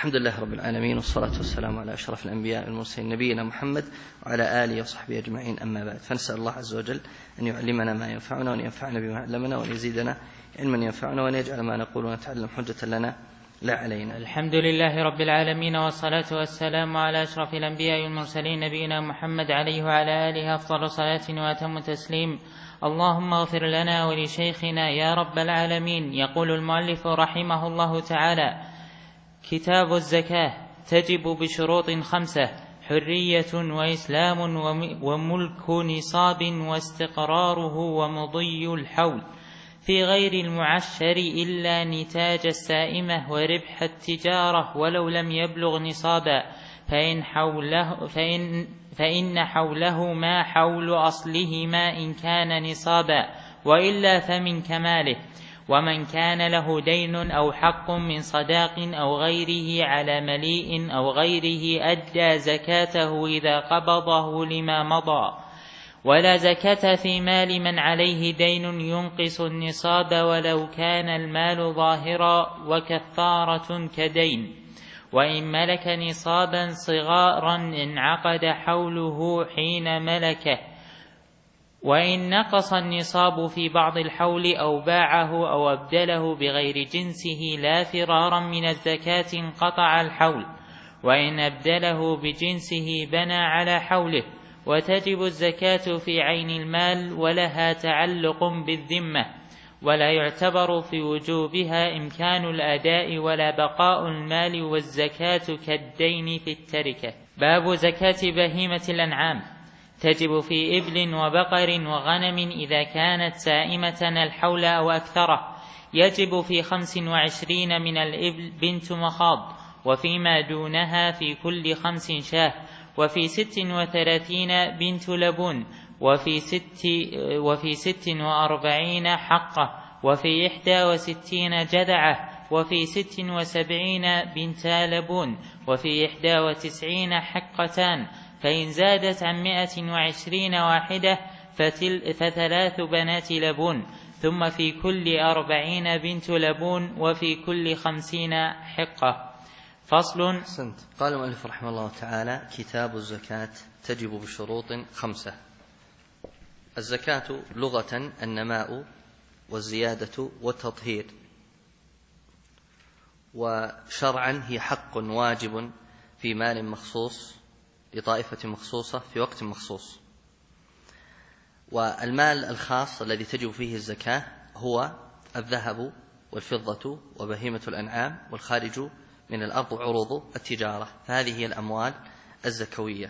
الحمد لله رب العالمين، والصلاة والسلام على أشرف الأنبياء والمرسلين نبينا محمد وعلى آله وصحبه أجمعين، أما بعد. فنسأل الله عز وجل أن يعلمنا ما ينفعنا وأن ينفعنا بما علمنا وأن يزيدنا علما ينفعنا وأن يجعل ما نقول ونتعلم حجة لنا لا علينا. الحمد لله رب العالمين، والصلاة والسلام على أشرف الأنبياء والمرسلين نبينا محمد عليه وعلى آله أفضل صلاة وأتم تسليم. اللهم اغفر لنا ولشيخنا يا رب العالمين. يقول المؤلف رحمه الله تعالى: كتاب الزكاة تجب بشروط 5: حرية وإسلام وملك نصاب واستقراره ومضي الحول، في غير المعشر إلا نتاج السائمة وربح التجارة ولو لم يبلغ نصابا، فإن حوله ما حول أصلهما إن كان نصابا، وإلا فمن كماله. ومن كان له دين أو حق من صداق أو غيره على مليء أو غيره أدى زكاته إذا قبضه لما مضى. ولا زكاة في مال من عليه دين ينقص النصاب ولو كان المال ظاهرا، وكفارة كدين. وإن ملك نصابا صغارا انعقد حوله حين ملكه، وإن نقص النصاب في بعض الحول أو باعه أو أبدله بغير جنسه لا فرارا من الزكاة انقطع الحول، وإن أبدله بجنسه بنى على حوله. وتجب الزكاة في عين المال ولها تعلق بالذمة، ولا يعتبر في وجوبها إمكان الأداء ولا بقاء المال، والزكاة كالدين في التركة. باب زكاة بهيمة الأنعام. تجب في إبل وبقر وغنم إذا كانت سائمة الحول أو أكثره. يجب في 25 من الإبل بنت مخاض، وفيما دونها في كل 5 شاه، وفي 36 بنت لبون، وفي 46 حقة، وفي 61 جذعة، وفي 76 بنت لبون، وفي 91 حقتان. فإن زادت عن 120 واحدة ف3 بنات لبون، ثم في كل 40 بنت لبون، وفي كل 50 حقة. فصل. قال المؤلف رحمه الله تعالى: كتاب الزكاة تجب بشروط 5. الزكاة لغة النماء والزيادة والتطهير، وشرعا هي حق واجب في مال مخصوص لطائفة مخصوصة في وقت مخصوص. والمال الخاص الذي تجب فيه الزكاة هو الذهب والفضة وبهيمة الأنعام والخارج من الأرض وعروض التجارة، فهذه هي الأموال الزكوية.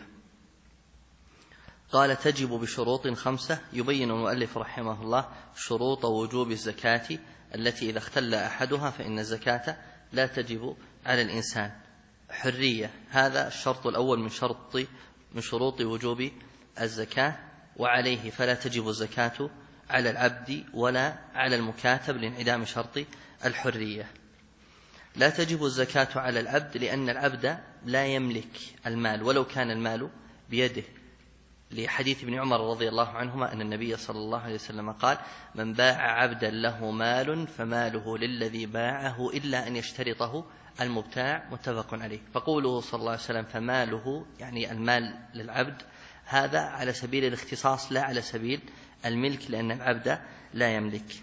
قال: تجب بشروط 5. يبين المؤلف رحمه الله شروط وجوب الزكاة التي إذا اختل أحدها فإن الزكاة لا تجب على الإنسان. حرية، هذا الشرط الأول من شروط وجوب الزكاة، وعليه فلا تجب الزكاة على العبد ولا على المكاتب لانعدام شرط الحرية. لا تجب الزكاة على العبد لأن العبد لا يملك المال ولو كان المال بيده، لحديث ابن عمر رضي الله عنهما أن النبي صلى الله عليه وسلم قال: من باع عبدا له مال فماله للذي باعه إلا أن يشترطه المبتاع، متفق عليه. فقوله صلى الله عليه وسلم فماله، يعني المال للعبد، هذا على سبيل الاختصاص لا على سبيل الملك، لأن العبد لا يملك.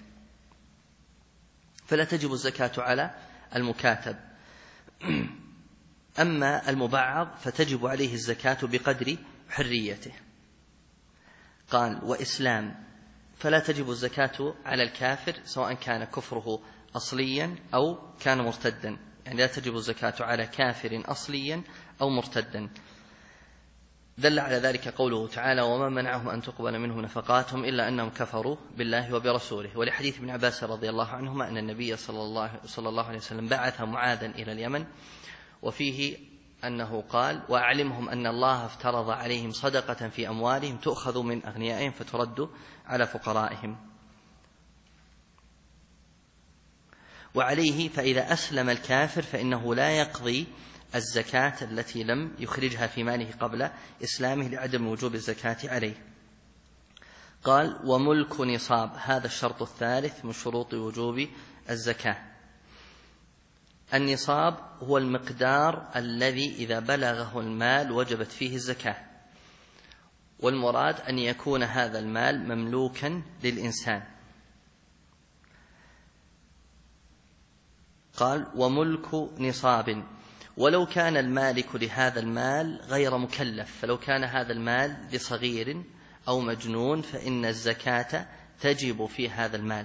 فلا تجب الزكاة على المكاتب. أما المبعض فتجب عليه الزكاة بقدر حريته. قال: وإسلام، فلا تجب الزكاة على الكافر سواء كان كفره أصليا أو كان مرتدا، يعني لا تجب الزكاة على كافر أصليا أو مرتدا. دل على ذلك قوله تعالى: وما منعهم أن تقبل منهم نفقاتهم إلا أنهم كفروا بالله وبرسوله. ولحديث ابن عباس رضي الله عنهما أن النبي صلى الله عليه وسلم بعث معاذا إلى اليمن، وفيه أنه قال: وأعلمهم أن الله افترض عليهم صدقة في أموالهم تؤخذ من أغنيائهم فترد على فقرائهم. وعليه فإذا أسلم الكافر فإنه لا يقضي الزكاة التي لم يخرجها في ماله قبل إسلامه لعدم وجوب الزكاة عليه. قال: وملك نصاب، هذا الشرط الثالث من شروط وجوب الزكاة. النصاب هو المقدار الذي إذا بلغه المال وجبت فيه الزكاة، والمراد أن يكون هذا المال مملوكا للإنسان. قال وملك نصاب، ولو كان المالك لهذا المال غير مكلف، فلو كان هذا المال لصغير أو مجنون فإن الزكاة تجب في هذا المال.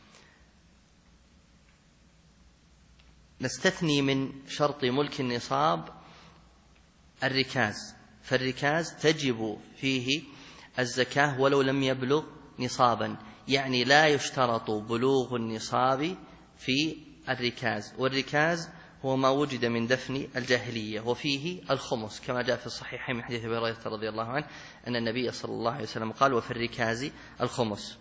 نستثني من شرط ملك النصاب الركاز، فالركاز تجب فيه الزكاة ولو لم يبلغ نصابا، يعني لا يشترط بلوغ النصاب في الركاز، والركاز هو ما وجد من دفن الجاهلية، وفيه الخمس كما جاء في الصحيحين من حديث أبي هريرة رضي الله عنه أن النبي صلى الله عليه وسلم قال وفي الركاز الخمس.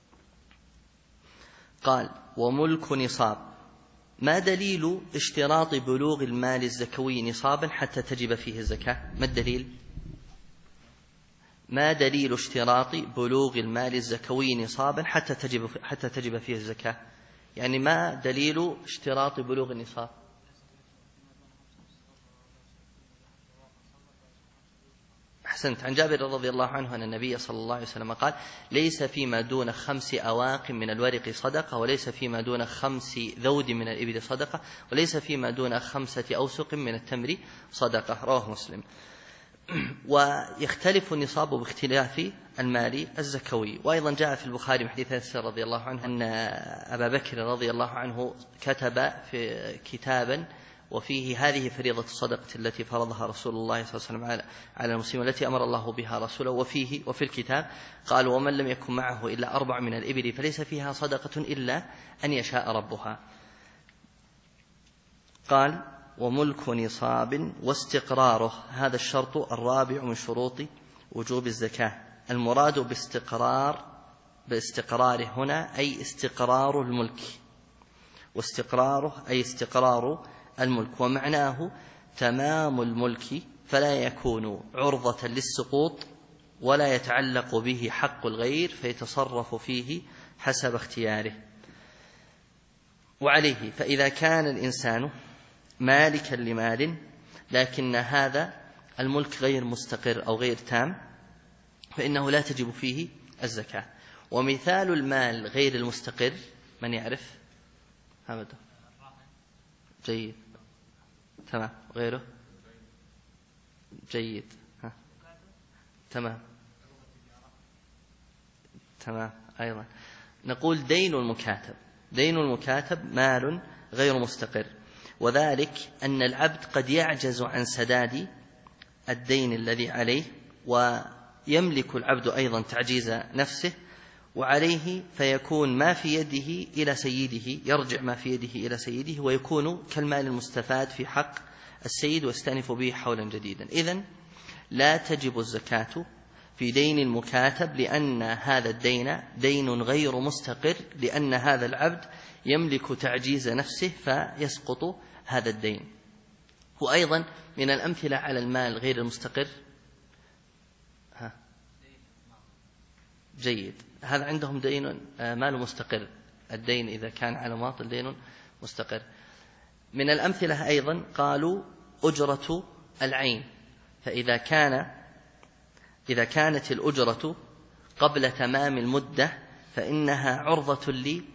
قال وملك نصاب، ما دليل اشتراط بلوغ المال الزكوي نصابا حتى تجب فيه الزكاة؟ ما الدليل؟ ما دليل اشتراط بلوغ المال الزكوي نصابا حتى تجب فيه الزكاة؟ يعني ما دليل اشتراط بلوغ النصاب؟ أحسنت. عن جابر رضي الله عنه أن النبي صلى الله عليه وسلم قال ليس فيما دون 5 أواق من الورق صدقة، وليس فيما دون 5 ذود من الإبل صدقة، وليس فيما دون 5 أوسق من التمر صدقة، رواه مسلم. ويختلف النصاب باختلاف المال الزكوي. وأيضا جاء في البخاري من حديث أنس رضي الله عنه أن أبا بكر رضي الله عنه كتب في كتابا وفيه هذه فريضة الصدقة التي فرضها رسول الله صلى الله عليه وسلم على المسلمين التي أمر الله بها رسوله، وفي الكتاب قال ومن لم يكن معه إلا 4 من الإبل فليس فيها صدقة إلا أن يشاء ربها. قال وملك نصاب واستقراره، هذا الشرط الرابع من شروط وجوب الزكاة. المراد باستقراره هنا أي استقرار الملك، واستقراره أي استقرار الملك، ومعناه تمام الملك فلا يكون عرضة للسقوط ولا يتعلق به حق الغير فيتصرف فيه حسب اختياره. وعليه فإذا كان الإنسان مالكا لمال لكن هذا الملك غير مستقر أو غير تام فإنه لا تجب فيه الزكاة. ومثال المال غير المستقر من يعرف؟ أبدا. جيد، تمام. غيره؟ جيد، تمام أيضا نقول دين المكاتب. دين المكاتب مال غير مستقر، وذلك أن العبد قد يعجز عن سداد الدين الذي عليه، ويملك العبد أيضا تعجيز نفسه وعليه، فيكون ما في يده إلى سيده، يرجع ما في يده إلى سيده ويكون كالمال المستفاد في حق السيد ويستأنف به حولا جديدا. إذن لا تجب الزكاة في دين المكاتب لأن هذا الدين دين غير مستقر، لأن هذا العبد يملك تعجيز نفسه فيسقط هذا الدين. وأيضا من الأمثلة على المال غير المستقر جيد، هذا عندهم دين مال مستقر، الدين إذا كان على مواطن دين مستقر. من الأمثلة أيضا قالوا أجرة العين، فإذا كانت الأجرة قبل تمام المدة فإنها عرضة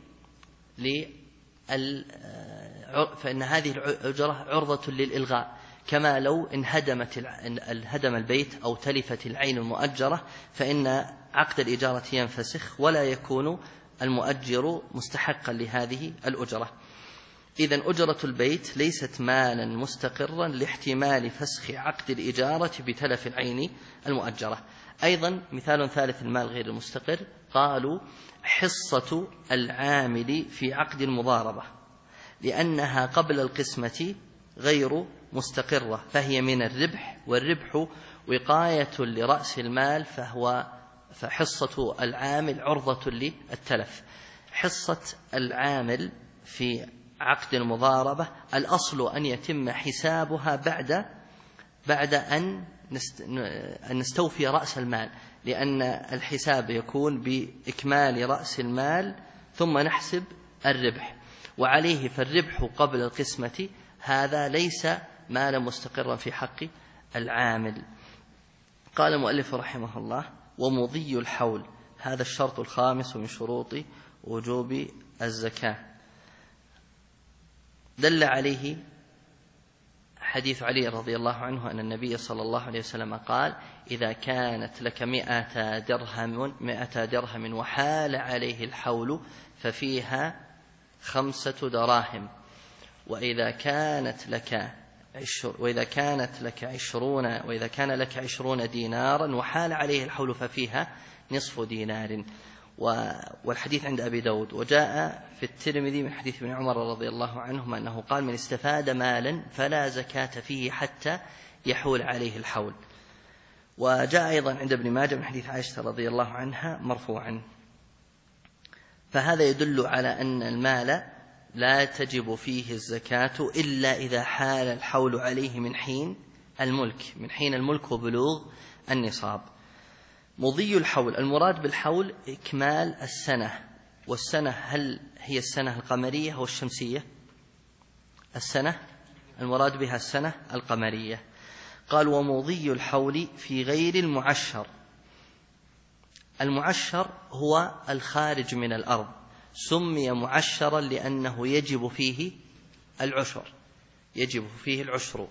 فإن هذه الأجرة عرضة للإلغاء، كما لو انهدم البيت أو تلفت العين المؤجرة فإن عقد الإجارة ينفسخ ولا يكون المؤجر مستحقا لهذه الأجرة. إذن أجرة البيت ليست مالا مستقرا لاحتمال فسخ عقد الإجارة بتلف العين المؤجرة. أيضا مثال ثالث المال غير المستقر قالوا حصة العامل في عقد المضاربة، لأنها قبل القسمة غير مستقرة فهي من الربح، والربح وقاية لرأس المال فحصة العامل عرضة للتلف. حصة العامل في عقد المضاربة الأصل أن يتم حسابها بعد أن نستوفي رأس المال، لأن الحساب يكون بإكمال رأس المال ثم نحسب الربح. وعليه فالربح قبل القسمة هذا ليس مالا مستقرا في حق العامل. قال المؤلف رحمه الله: ومضي الحول، هذا الشرط الخامس من شروط وجوب الزكاة. دل عليه حديث علي رضي الله عنه أن النبي صلى الله عليه وسلم قال: إذا كانت لك 100 درهم وحال عليه الحول ففيها 5 دراهم، وإذا كان لك 20 دينارا وحال عليه الحول ففيها نصف دينار. والحديث عند أبي داود. وجاء في الترمذي من حديث ابن عمر رضي الله عنهما أنه قال: من استفاد مالا فلا زكاة فيه حتى يحول عليه الحول. وجاء أيضا عند ابن ماجه من حديث عائشة رضي الله عنها مرفوعا. فهذا يدل على أن المال لا تجب فيه الزكاة إلا إذا حال الحول عليه من حين الملك وبلوغ النصاب. مضي الحول، المراد بالحول إكمال السنة. والسنة هل هي السنة القمرية أو الشمسية؟ السنة المراد بها السنة القمرية. قال: ومضي الحول في غير المعشر. المعشر هو الخارج من الأرض، سمي معشرا لأنه يجب فيه العشر.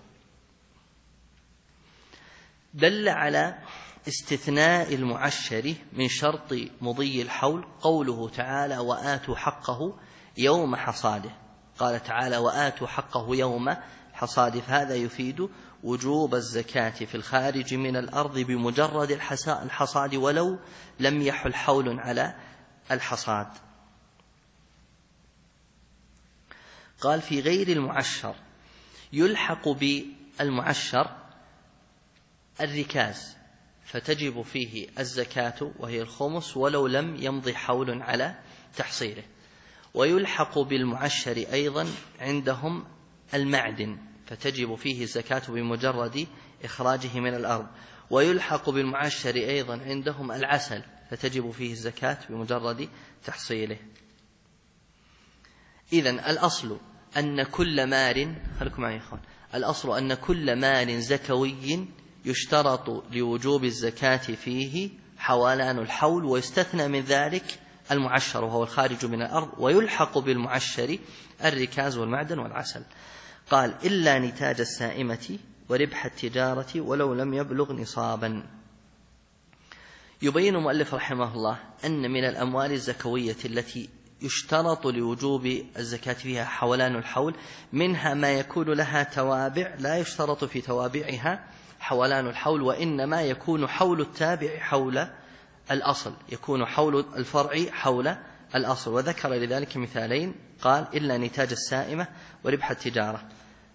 دل على استثناء المعشر من شرط مضي الحول قوله تعالى: وآتوا حقه يوم حصاده. قال تعالى: وآتوا حقه يوم حصاده، فهذا يفيد وجوب الزكاة في الخارج من الأرض بمجرد الحصاد ولو لم يحل حول على الحصاد. قال: في غير المعشر، يلحق بالمعشر الركاز فتجب فيه الزكاة وهي الخمس ولو لم يمضي حول على تحصيله. ويلحق بالمعشر أيضا عندهم المعدن فتجب فيه الزكاة بمجرد إخراجه من الأرض. ويلحق بالمعشر أيضا عندهم العسل فتجب فيه الزكاة بمجرد تحصيله. إذن الأصل أن كل مال، خليكم معي يا إخوان، الأصل أن كل مال زكوي يشترط لوجوب الزكاة فيه حولان الحول، ويستثنى من ذلك المعشر وهو الخارج من الأرض، ويلحق بالمعشر الركاز والمعدن والعسل. قال: إلا نتاج السائمة وربح التجارة ولو لم يبلغ نصابا. يبين المؤلف رحمه الله أن من الأموال الزكوية التي يشترط لوجوب الزكاة فيها حولان الحول منها ما يكون لها توابع لا يشترط في توابعها حولان الحول، وإنما يكون حول التابع حول الأصل، يكون حول الفرع حول الأصل. وذكر لذلك مثالين، قال: إلا نتاج السائمة وربح التجارة.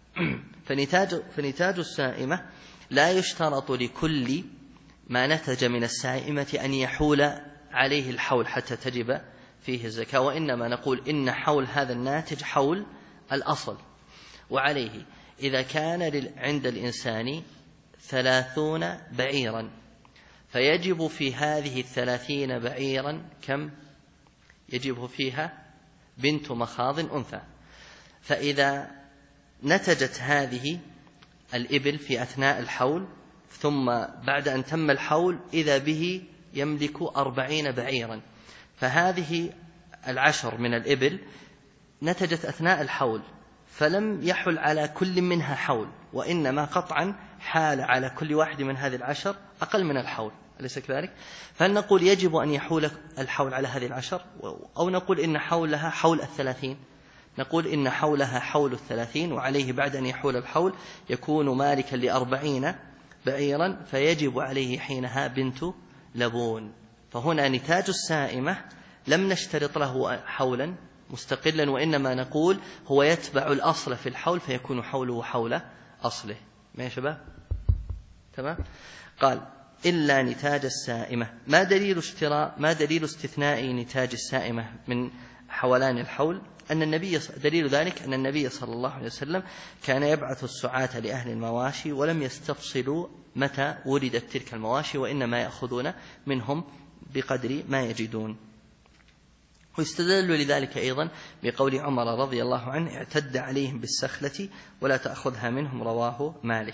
فنتاج السائمة لا يشترط لكل ما نتج من السائمة أن يحول عليه الحول حتى تجب فيه الزكاة، وإنما نقول إن حول هذا الناتج حول الأصل. وعليه إذا كان عند الإنسان 30 بعيرا فيجب في هذه 30 بعيرا كم؟ يجب فيها بنت مخاض أنثى. فإذا نتجت هذه الإبل في أثناء الحول ثم بعد أن تم الحول إذا به يملك 40 بعيرا، فهذه 10 من الإبل نتجت أثناء الحول فلم يحل على كل منها حول، وإنما قطعا حال على كل واحد من هذه 10 أقل من الحول، أليس كذلك؟ فهل نقول يجب أن يحول الحول على هذه 10 أو نقول إن حولها حول 30؟ نقول إن حولها حول 30، وعليه بعد أن يحول الحول يكون مالكا ل40 بعيرا فيجب عليه حينها بنت لبون. فهنا نتاج السائمة لم نشترط له حولا مستقلا، وإنما نقول هو يتبع الأصل في الحول فيكون حوله حول أصله. ما يا شباب؟ تمام؟ قال: إلا نتاج السائمة. ما دليل استثناء نتاج السائمة من حولان الحول؟ دليل ذلك أن النبي صلى الله عليه وسلم كان يبعث السعاة لأهل المواشي ولم يستفصلوا متى ولدت تلك المواشي، وإنما يأخذون منهم بقدر ما يجدون. ويستدل لذلك أيضا بقول عمر رضي الله عنه: اعتد عليهم بالسخلة ولا تأخذها منهم، رواه مالك.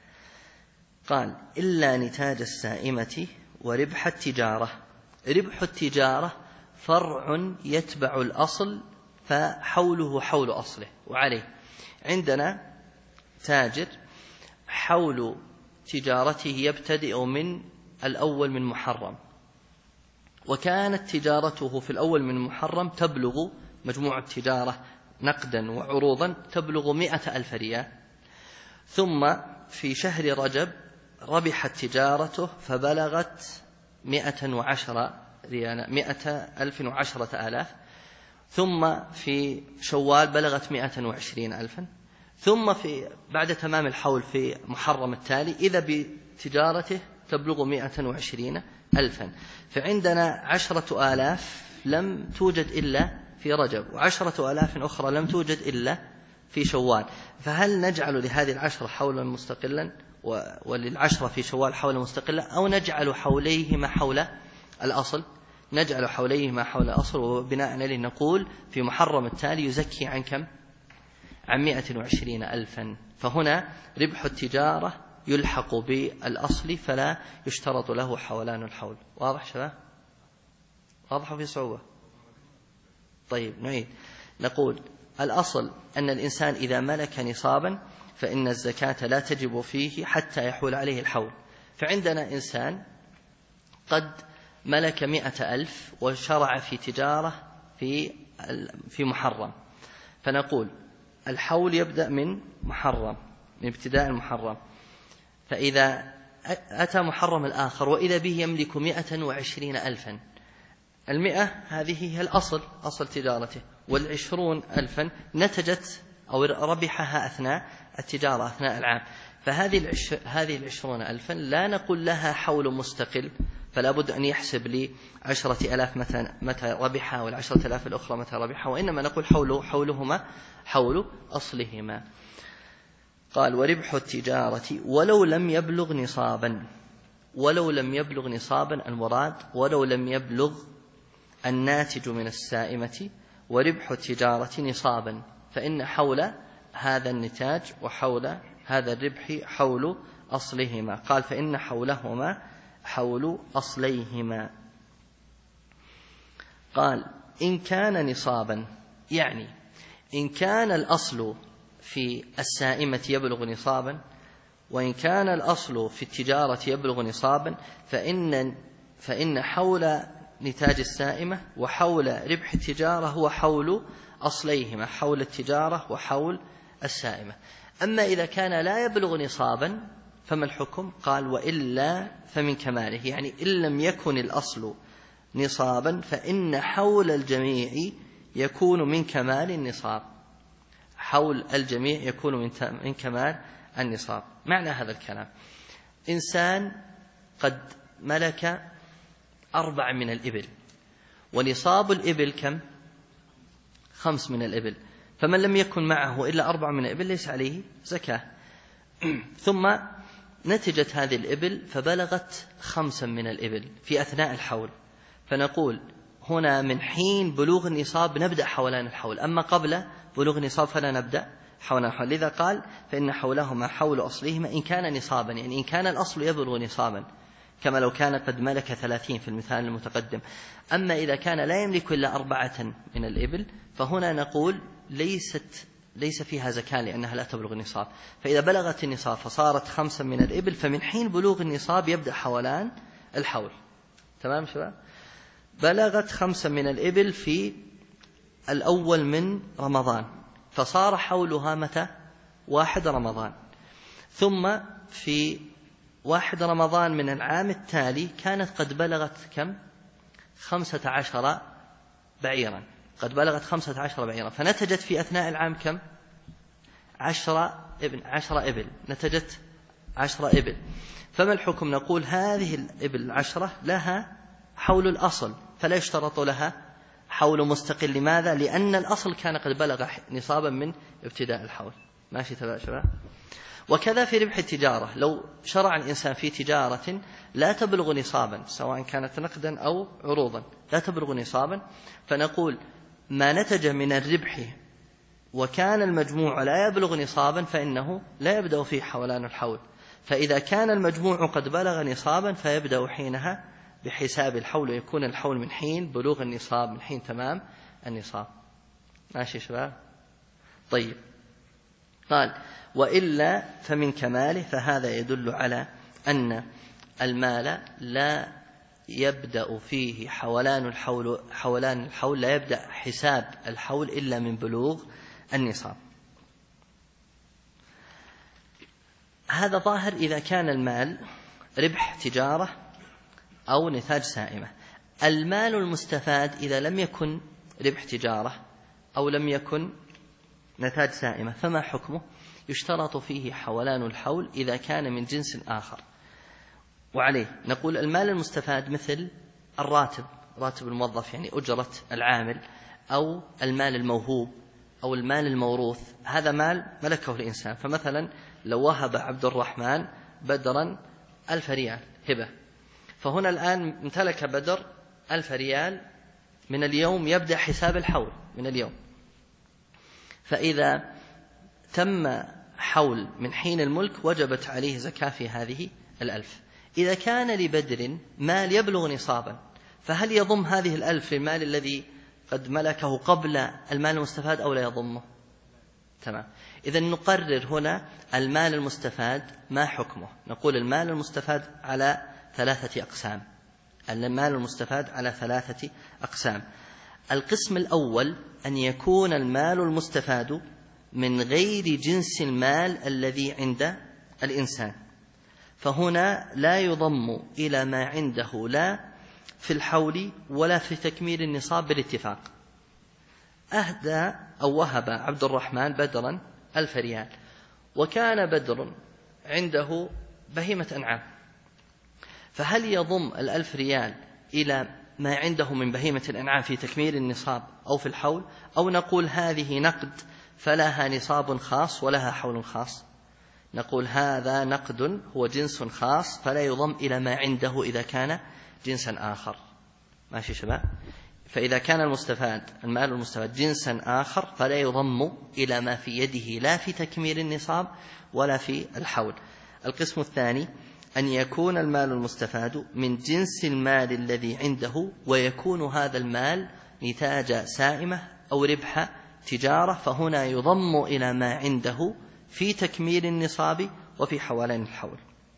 قال: إلا نتاج السائمة وربح التجارة. ربح التجارة فرع يتبع الأصل، فحوله حول أصله. وعليه عندنا تاجر حول تجارته يبتدئ من الأول من محرم، وكانت تجارته في الأول من محرم تبلغ مجموع التجارة نقدا وعروضا تبلغ 100,000 ريال، ثم في شهر رجب ربحت تجارته فبلغت 110 ريال، 110,000، ثم في شوال بلغت 120,000، ثم بعد تمام الحول في محرم التالي إذا بتجارته تبلغ 120,000. فعندنا 10,000 لم توجد إلا في رجب، و10,000 أخرى لم توجد إلا في شوال. فهل نجعل لهذه 10 حولا مستقلا ولل10 في شوال حولا مستقلا، أو نجعل حوليهما حول الأصل؟ نجعل حوليهما حول الأصل، وبناء عليه نقول في محرم التالي يزكي عن كم؟ عن 120,000. فهنا ربح التجارة يلحق بالأصل فلا يشترط له حولان الحول. واضح شباب؟ واضح في صعوبة؟ طيب نعيد. نقول الأصل أن الإنسان إذا ملك نصابا فإن الزكاة لا تجب فيه حتى يحول عليه الحول. فعندنا إنسان قد ملك 100,000 وشرع في تجارة في محرم، فنقول الحول يبدأ من محرم، من ابتداء المحرم. فإذا أتى محرم الآخر وإذا به يملك 120,000، 100 هذه هي الأصل، أصل تجارته، 20,000 نتجت أو ربحها أثناء التجارة أثناء العام. فهذه 20,000 لا نقول لها حول مستقل، فلا بد أن يحسب لي 10,000 متى ربحها وال10,000 الأخرى متى ربحها، وإنما نقول حولهما حول أصلهما. قال: وربح التجارة ولو لم يبلغ نصابا. ولو لم يبلغ نصابا المراد ولو لم يبلغ الناتج من السائمة وربح التجارة نصابا، فإن حول هذا النتاج وحول هذا الربح حول أصلهما. قال: فإن حولهما حول أصليهما. قال: إن كان نصابا، يعني إن كان الأصل في السائمة يبلغ نصابا، وإن كان الأصل في التجارة يبلغ نصابا، فإن حول نتاج السائمة وحول ربح التجارة هو حول أصليهما، حول التجارة وحول السائمة. أما إذا كان لا يبلغ نصابا فما الحكم؟ قال: وإلا فمن كماله، يعني إن لم يكن الأصل نصابا فإن حول الجميع يكون من كمال النصاب. حول الجميع يكون من كمال النصاب. معنى هذا الكلام: إنسان قد ملك 4 من الإبل، ونصاب الإبل كم؟ 5 من الإبل، فمن لم يكن معه إلا 4 من الإبل ليس عليه زكاة. ثم نتجت هذه الإبل فبلغت 5 من الإبل في أثناء الحول، فنقول هنا من حين بلوغ النصاب نبدأ حولان الحول، أما قبل بلوغ النصاب فلا نبدأ حولان الحول. لذا قال: فإن حولهما حول أصلهما إن كان نصابا، يعني إن كان الأصل يبلغ نصابا، كما لو كان قد ملك 30 في المثال المتقدم. أما إذا كان لا يملك إلا 4 من الإبل فهنا نقول ليس فيها زكاة لأنها لا تبلغ النصاب. فإذا بلغت النصاب فصارت 5 من الإبل، فمن حين بلوغ النصاب يبدأ حولان الحول. تمام شباب؟ بلغت 5 من الإبل في الأول من رمضان، فصار حولها متى؟ 1 رمضان. ثم في 1 رمضان من العام التالي كانت قد بلغت كم؟ 15 بعيرا، قد بلغت 15 بعيرا، فنتجت في أثناء العام كم؟ 10 إبل، نتجت 10 إبل. فما الحكم؟ نقول هذه الإبل 10 لها حول الأصل، فلا يشترط لها حول مستقل. لماذا؟ لأن الأصل كان قد بلغ نصابا من ابتداء الحول. ماشي تبع شباب؟ وكذا في ربح التجارة، لو شرع الإنسان في تجارة لا تبلغ نصابا سواء كانت نقدا أو عروضا لا تبلغ نصابا، فنقول ما نتج من الربح وكان المجموع لا يبلغ نصابا فإنه لا يبدأ فيه حولان الحول، فإذا كان المجموع قد بلغ نصابا فيبدأ حينها بحساب الحول، ويكون الحول من حين بلوغ النصاب، من حين تمام النصاب. ماشي شباب؟ طيب، قال وإلا فمن كماله، فهذا يدل على أن المال لا يبدأ فيه حولان الحول لا يبدأ حساب الحول إلا من بلوغ النصاب. هذا ظاهر إذا كان المال ربح تجارة أو نتاج سائمة. المال المستفاد إذا لم يكن ربح تجارة أو لم يكن نتاج سائمة فما حكمه؟ يشترط فيه حولان الحول إذا كان من جنس آخر. وعليه نقول المال المستفاد مثل الراتب، راتب الموظف يعني أجرة العامل، أو المال الموهوب أو المال الموروث، هذا مال ملكه الإنسان. فمثلا لو وهب عبد الرحمن بدرا 1000 ريال هبة، فهنا الآن امتلك بدر 1000 ريال، من اليوم يبدأ حساب الحول من اليوم. فإذا تم حول من حين الملك وجبت عليه زكاة في هذه 1000. إذا كان لبدر مال يبلغ نصابا، فهل يضم هذه 1000 للمال الذي قد ملكه قبل المال المستفاد أو لا يضمه؟ تمام. إذن نقرر هنا المال المستفاد ما حكمه. نقول المال المستفاد على 3 أقسام. المال المستفاد على 3 أقسام. القسم الأول أن يكون المال المستفاد من غير جنس المال الذي عند الإنسان، فهنا لا يضم إلى ما عنده لا في الحول ولا في تكميل النصاب بالاتفاق. أهدى أو وهب عبد الرحمن بدرا 1000 ريال، وكان بدر عنده بهيمة أنعام، فهل يضم 1000 ريال إلى ما عنده من بهيمة الأنعام في تكميل النصاب أو في الحول، أو نقول هذه نقد فلها نصاب خاص ولها حول خاص؟ نقول هذا نقد هو جنس خاص فلا يضم إلى ما عنده إذا كان جنسا آخر. ماشي شباب؟ فإذا كان المال المستفاد جنسا آخر فلا يضم إلى ما في يده لا في تكميل النصاب ولا في الحول. القسم الثاني أن يكون المال المستفاد من جنس المال الذي عنده، ويكون هذا المال نتاج سائمة أو ربح تجارة، فهنا يضم إلى ما عنده في تكميل النصاب وفي حولان الحول،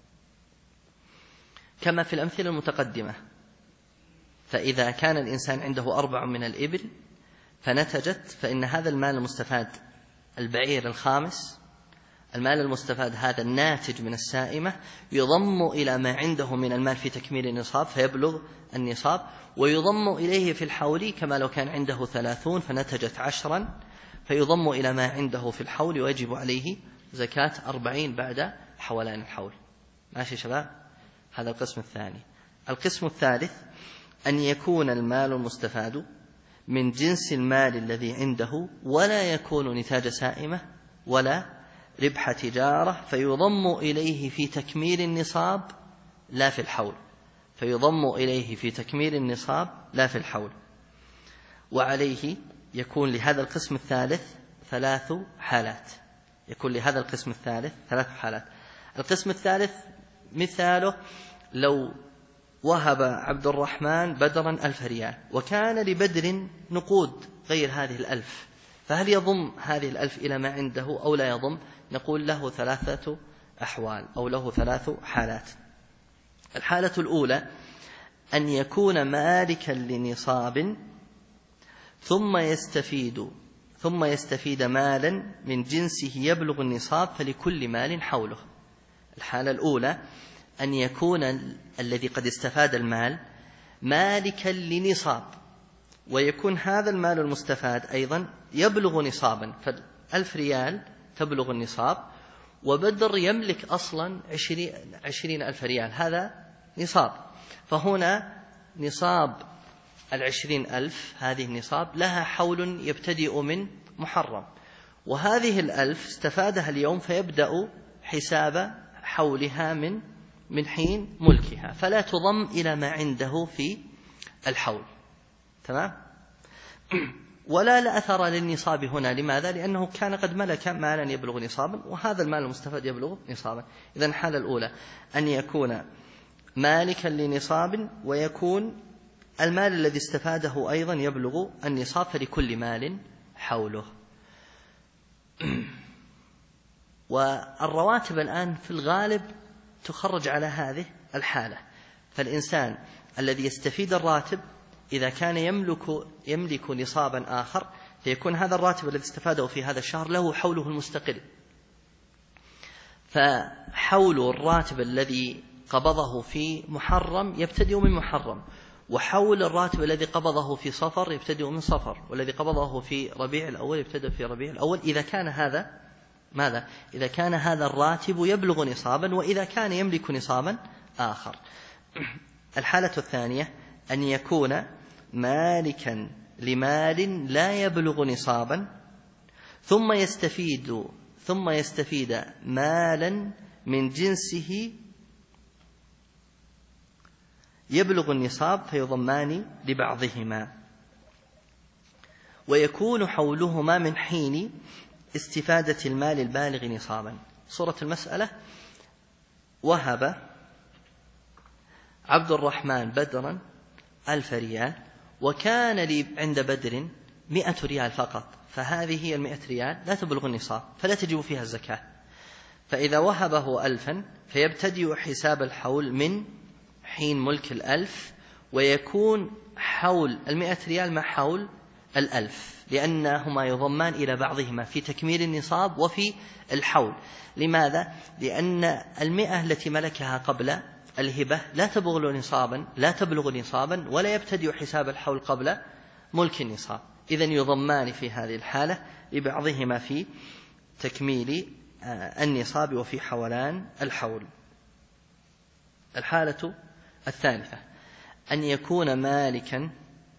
كما في الأمثلة المتقدمة. فإذا كان الإنسان عنده 4 من الإبل فنتجت، فإن هذا المال المستفاد البعير الخامس، المال المستفاد هذا الناتج من السائمة، يضم إلى ما عنده من المال في تكميل النصاب فيبلغ النصاب، ويضم إليه في الحول كما لو كان عنده 30 فنتجت 10، فيضم إلى ما عنده في الحول ويجب عليه زكاة 40 بعد حولان الحول. ماشي شباب؟ هذا القسم الثاني. القسم الثالث أن يكون المال المستفاد من جنس المال الذي عنده ولا يكون نتاج سائمة ولا ربح تجارة، فيضم إليه في تكميل النصاب لا في الحول، فيضم إليه في تكميل النصاب لا في الحول. وعليه يكون لهذا القسم الثالث 3 حالات. يكون لهذا القسم الثالث 3 حالات. القسم الثالث مثاله لو وهب عبد الرحمن بدرا 1000 ريال، وكان لبدر نقود غير هذه 1000، فهل يضم هذه 1000 إلى ما عنده أو لا يضم؟ نقول له 3 أحوال أو له 3 حالات. الحالة الأولى أن يكون مالكا لنصاب ثم يستفيد مالا من جنسه يبلغ النصاب فلكل مال حوله. الحالة الأولى أن يكون الذي قد استفاد المال مالكا لنصاب، ويكون هذا المال المستفاد أيضا يبلغ نصابا، ف1000 ريال تبلغ النصاب، وبدر يملك أصلا 20,000 ريال، هذا نصاب. فهنا نصاب 20,000 هذه النصاب لها حول يبتدئ من محرم، وهذه 1000 استفادها اليوم فيبدأ حساب حولها من حين ملكها، فلا تضم إلى ما عنده في الحول. تمام؟ ولا أثر للنصاب هنا. لماذا؟ لأنه كان قد ملك مالا يبلغ نصابا، وهذا المال المستفاد يبلغ نصابا. إذن الحالة الأولى أن يكون مالكا لنصاب، ويكون المال الذي استفاده أيضا يبلغ النصاب، فلكل مال حوله. والرواتب الآن في الغالب تخرج على هذه الحالة، فالإنسان الذي يستفيد الراتب إذا كان يملك نصابا آخر، فيكون هذا الراتب الذي استفاده في هذا الشهر له حوله المستقل، فحول الراتب الذي قبضه في محرم يبتدئ من محرم، وحول الراتب الذي قبضه في صفر يبتدئ من صفر، والذي قبضه في ربيع الأول يبتدئ في ربيع الأول، إذا كان هذا ماذا؟ إذا كان هذا الراتب يبلغ نصابا، وإذا كان يملك نصابا آخر. الحالة الثانية أن يكون مالكا لمال لا يبلغ نصابا، ثم يستفيد مالا من جنسه يبلغ النصاب، فيضمان لبعضهما، ويكون حولهما من حين استفادة المال البالغ نصابا. صورة المسألة: وهب عبد الرحمن بدرا 1000 ريال، وكان لي عند بدر 100 ريال فقط، فهذه هي 100 ريال لا تبلغ النصاب، فلا تجب فيها الزكاة. فإذا وهبه 1000 فيبتدئ حساب الحول من حين ملك 1000، ويكون حول 100 ريال مع حول 1000، لأنهما يضمان إلى بعضهما في تكميل النصاب وفي الحول. لماذا؟ لأن 100 التي ملكها قبل الهبة لا تبلغ نصابا، ولا يبتدئ حساب الحول قبل ملك النصاب، إذن يضمان في هذه الحالة لبعضهما في تكميل النصاب وفي حولان الحول. الحالة الثالثة أن يكون مالكا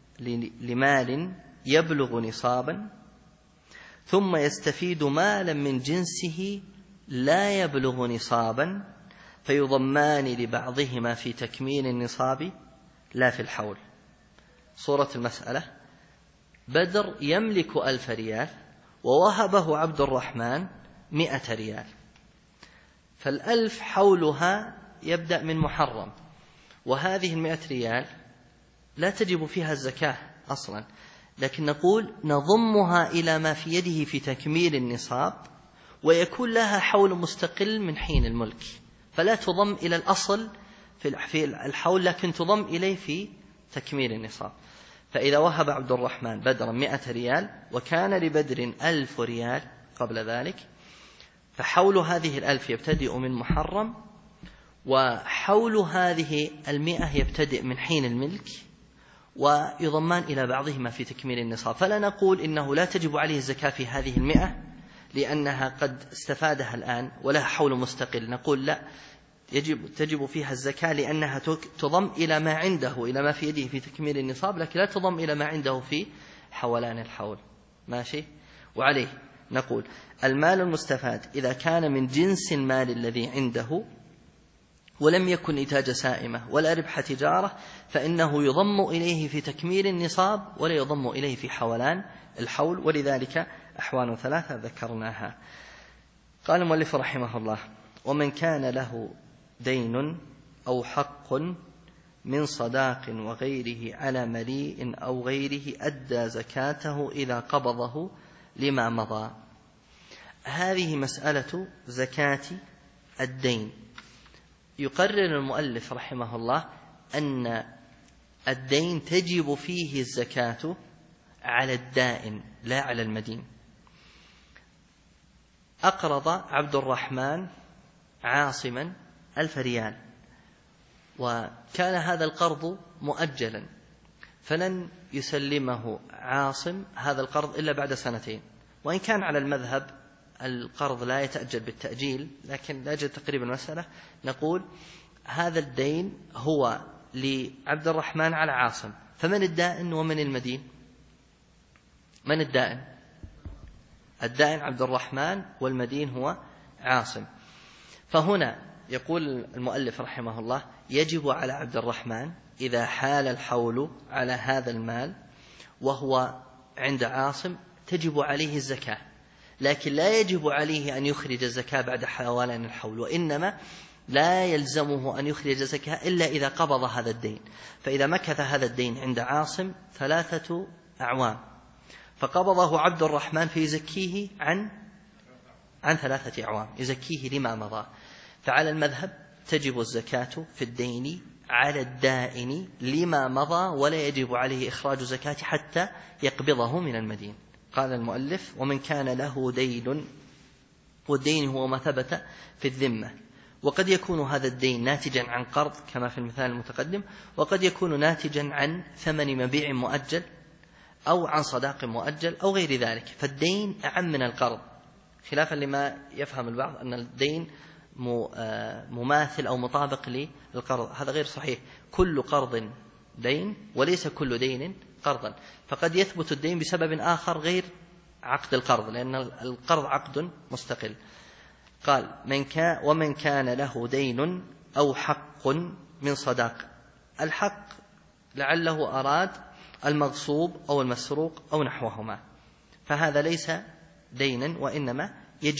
لمال يبلغ نصابا، ثم يستفيد مالا من جنسه لا يبلغ نصابا، فيضمان لبعضهما في تكميل النصاب لا في الحول. صورة المسألة: بدر يملك 1000 ريال، ووهبه عبد الرحمن 100 ريال، فال1000 حولها يبدأ من محرم، وهذه 100 ريال لا تجب فيها الزكاة أصلا، لكن نقول نضمها إلى ما في يده في تكميل النصاب، ويكون لها حول مستقل من حين الملك، فلا تضم إلى الأصل في الحول، لكن تضم إليه في تكميل النصاب. فإذا وهب عبد الرحمن بدرا 100 ريال، وكان لبدر 1000 ريال قبل ذلك، فحول هذه 1000 يبتدئ من محرم، وحول هذه 100 يبتدئ من حين الملك، ويضمان إلى بعضهما في تكميل النصاب. فلا نقول إنه لا تجب عليه الزكاة في هذه 100 لأنها قد استفادها الآن ولها حول مستقل، نقول لا، تجب فيها الزكاة لأنها تضم إلى ما عنده، إلى ما في يده في تكميل النصاب، لكن لا تضم إلى ما عنده في حولان الحول. ماشي؟ وعليه نقول المال المستفاد إذا كان من جنس المال الذي عنده، ولم يكن نتاج سائمة ولا ربح تجارة، فإنه يضم إليه في تكميل النصاب، ولا يضم إليه في حولان الحول، ولذلك أحوال 3 ذكرناها. قال المؤلف رحمه الله: ومن كان له دين أو حق من صداق وغيره على مليء أو غيره أدى زكاته إذا قبضه لما مضى. هذه مسألة زكاة الدين. يقرر المؤلف رحمه الله أن الدين تجب فيه الزكاة على الدائن لا على المدين. أقرض عبد الرحمن عاصما 1000 ريال، وكان هذا القرض مؤجلا، فلن يسلمه عاصم هذا القرض إلا بعد 2 وإن كان على المذهب القرض لا يتأجل بالتأجيل، لكن لأجل تقريب المسألة نقول هذا الدين هو لعبد الرحمن على عاصم، فمن الدائن ومن المدين؟ من الدائن؟ الدائن عبد الرحمن، والمدين هو عاصم. فهنا يقول المؤلف رحمه الله: يجب على عبد الرحمن إذا حال الحول على هذا المال وهو عند عاصم تجب عليه الزكاة، لكن لا يجب عليه أن يخرج الزكاة بعد حوالين الحول، وإنما لا يلزمه أن يخرج الزكاة إلا إذا قبض هذا الدين. فإذا مكث هذا الدين عند عاصم 3 أعوام فقبضه عبد الرحمن فيزكيه عن 3 أعوام، يزكيه لما مضى. فعلى المذهب تجب الزكاة في الدين على الدائن لما مضى، ولا يجب عليه إخراج زكاة حتى يقبضه من المدين. قال المؤلف: ومن كان له دين، والدين هو ما ثبت في الذمة، وقد يكون هذا الدين ناتجا عن قرض كما في المثال المتقدم، وقد يكون ناتجا عن ثمن مبيع مؤجل أو عن صداق مؤجل أو غير ذلك، فالدين أعم من القرض، خلافا لما يفهم البعض أن الدين مماثل أو مطابق للقرض. هذا غير صحيح، كل قرض دين وليس كل دين قرضا، فقد يثبت الدين بسبب آخر غير عقد القرض، لأن القرض عقد مستقل. قال: ومن كان له دين أو حق من صداق. الحق لعله أراد المغصوب أو المسروق أو نحوهما، فهذا ليس دينا، وإنما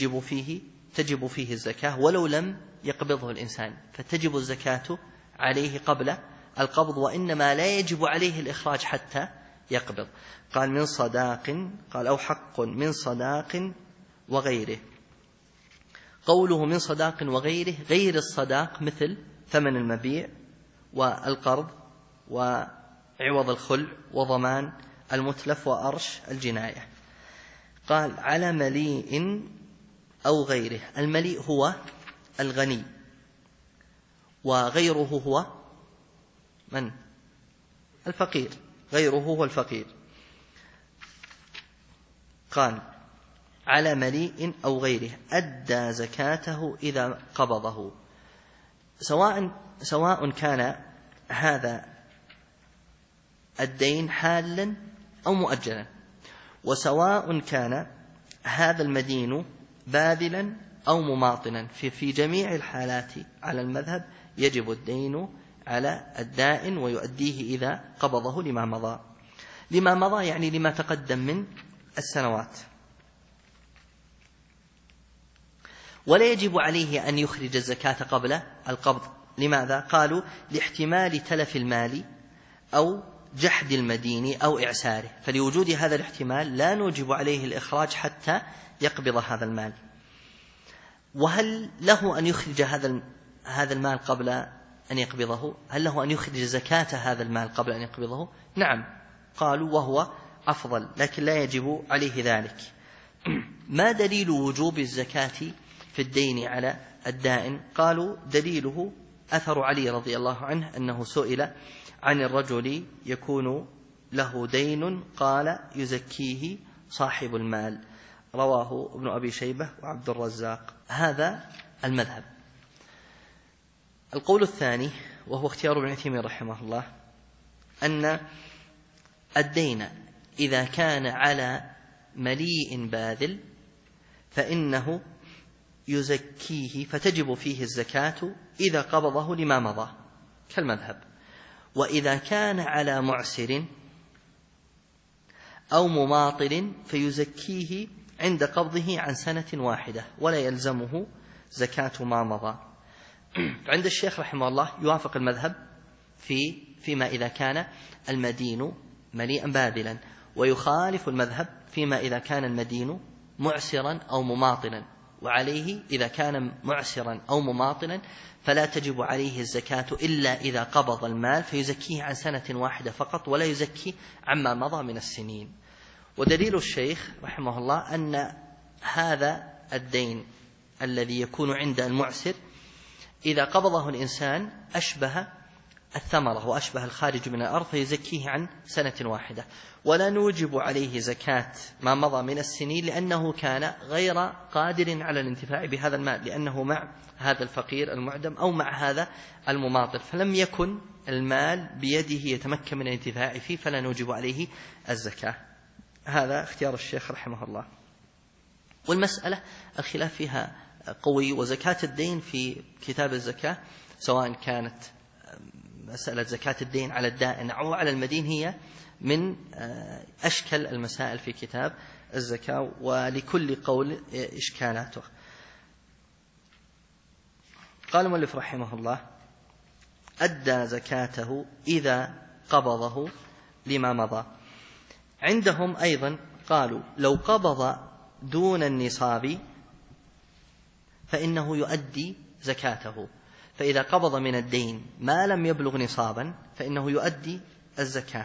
تجب فيه الزكاة ولو لم يقبضه الإنسان، فتجب الزكاة عليه قبل القبض، وإنما لا يجب عليه الإخراج حتى يقبض. قال: من صداق، قال: أو حق من صداق وغيره. قوله من صداق وغيره، غير الصداق مثل ثمن المبيع والقرض وعوض الخلع وضمان المتلف وأرش الجناية. قال: على مليء أو غيره. المليء هو الغني، وغيره هو من؟ الفقير، غيره هو الفقير. قال: على مليء أو غيره أدى زكاته إذا قبضه، سواء كان هذا الدين حالا أو مؤجلا، وسواء كان هذا المدين باذلا أو مماطنا، في جميع الحالات على المذهب يجب الدين على الدائن ويؤديه إذا قبضه لما مضى يعني لما تقدم من السنوات. ولا يجب عليه أن يخرج الزكاة قبل القبض. لماذا؟ قالوا: لاحتمال تلف المال أو جحد المدين أو إعساره، فلوجود هذا الاحتمال لا نوجب عليه الإخراج حتى يقبض هذا المال. وهل له أن يخرج هذا المال قبل أن يقبضه؟ هل له أن يخرج زكاة هذا المال قبل أن يقبضه؟ نعم، قالوا وهو أفضل، لكن لا يجب عليه ذلك. ما دليل وجوب الزكاة في الدين على الدائن؟ قالوا: دليله أثر علي رضي الله عنه أنه سئل عن الرجل يكون له دين قال: يزكيه صاحب المال، رواه ابن أبي شيبة وعبد الرزاق. هذا المذهب. القول الثاني وهو اختيار ابن عثيمين رحمه الله، أن الدين إذا كان على مليء باذل فإنه يزكيه، فتجب فيه الزكاة إذا قبضه لما مضى كالمذهب. وإذا كان على معسر أو مماطل فيزكيه عند قبضه عن سنة واحدة ولا يلزمه زكاة ما مضى. عند الشيخ رحمه الله يوافق المذهب فيما إذا كان المدين مليئا باذلا، ويخالف المذهب فيما إذا كان المدين معسرا أو مماطلا، وعليه إذا كان معسرا أو مماطلا فلا تجب عليه الزكاة إلا إذا قبض المال فيزكيه عن سنة واحدة فقط ولا يزكي عما مضى من السنين. ودليل الشيخ رحمه الله أن هذا الدين الذي يكون عند المعسر إذا قبضه الإنسان أشبه الثمرة وأشبه الخارج من الأرض فيزكيه عن سنة واحدة، ولا نوجب عليه زكاة ما مضى من السنين لأنه كان غير قادر على الانتفاع بهذا المال، لأنه مع هذا الفقير المعدم أو مع هذا المماطل، فلم يكن المال بيده يتمكن من الانتفاع فيه، فلا نوجب عليه الزكاة. هذا اختيار الشيخ رحمه الله. والمسألة الخلاف فيها قوي. وزكاة الدين في كتاب الزكاة سواء كانت مسألة زكاة الدين على الدائن أو على المدين هي من أشكل المسائل في كتاب الزكاة، ولكل قول إشكالاته. قال المؤلف رحمه الله: أدى زكاته إذا قبضه لما مضى. عندهم أيضا قالوا لو قبض دون النصاب فإنه يؤدي زكاته، فإذا قبض من الدين ما لم يبلغ نصابا فإنه يؤدي الزكاة.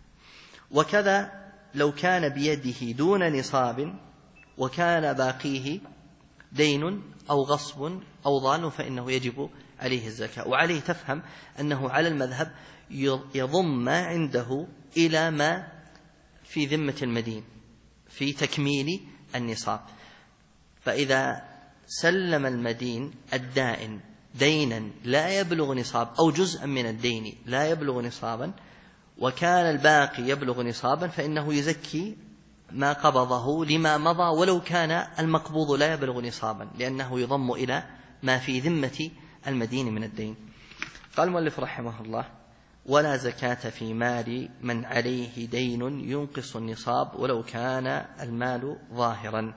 وكذا لو كان بيده دون نصاب وكان باقيه دين أو غصب أو ضال فإنه يجب عليه الزكاة. وعليه تفهم أنه على المذهب يضم ما عنده إلى ما في ذمة المدين في تكميل النصاب. فإذا سلم المدين الدائن دينا لا يبلغ نصاب أو جزءا من الدين لا يبلغ نصابا وكان الباقي يبلغ نصابا فإنه يزكي ما قبضه لما مضى ولو كان المقبوض لا يبلغ نصابا، لأنه يضم إلى ما في ذمة المدين من الدين. قال المؤلف رحمه الله: ولا زكاة في مال من عليه دين ينقص النصاب ولو كان المال ظاهرا.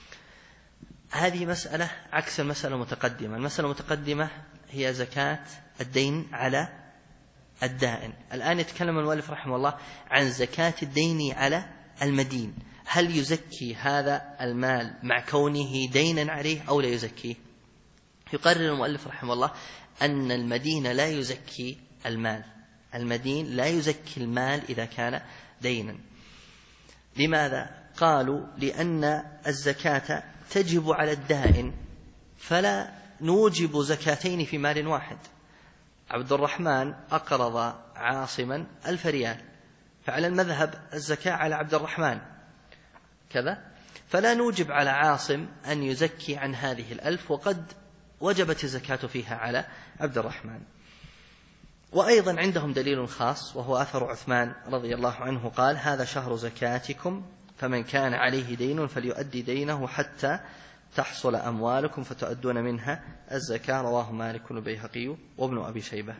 هذه مسألة عكس المسألة المتقدمة. المسألة المتقدمة هي زكاة الدين على الدائن. الآن يتكلم المؤلف رحمه الله عن زكاة الدين على المدين. هل يزكي هذا المال مع كونه دينا عليه أو لا يزكيه؟ يقرر المؤلف رحمه الله أن المدين لا يزكي المال. المدين لا يزكي المال إذا كان دينا. لماذا؟ قالوا لأن الزكاة تجب على الدائن، فلا نوجب زكاتين في مال واحد. عبد الرحمن أقرض عاصما 1000 ريال، فعلى المذهب الزكاة على عبد الرحمن كذا، فلا نوجب على عاصم أن يزكي عن هذه 1000 وقد وجبت الزكاة فيها على عبد الرحمن. وأيضا عندهم دليل خاص وهو أثر عثمان رضي الله عنه قال: هذا شهر زكاتكم فمن كان عليه دين فليؤدي دينه حتى تحصل أموالكم فتؤدون منها الزكاة. رواه مالك والبيهقي وابن أبي شيبة.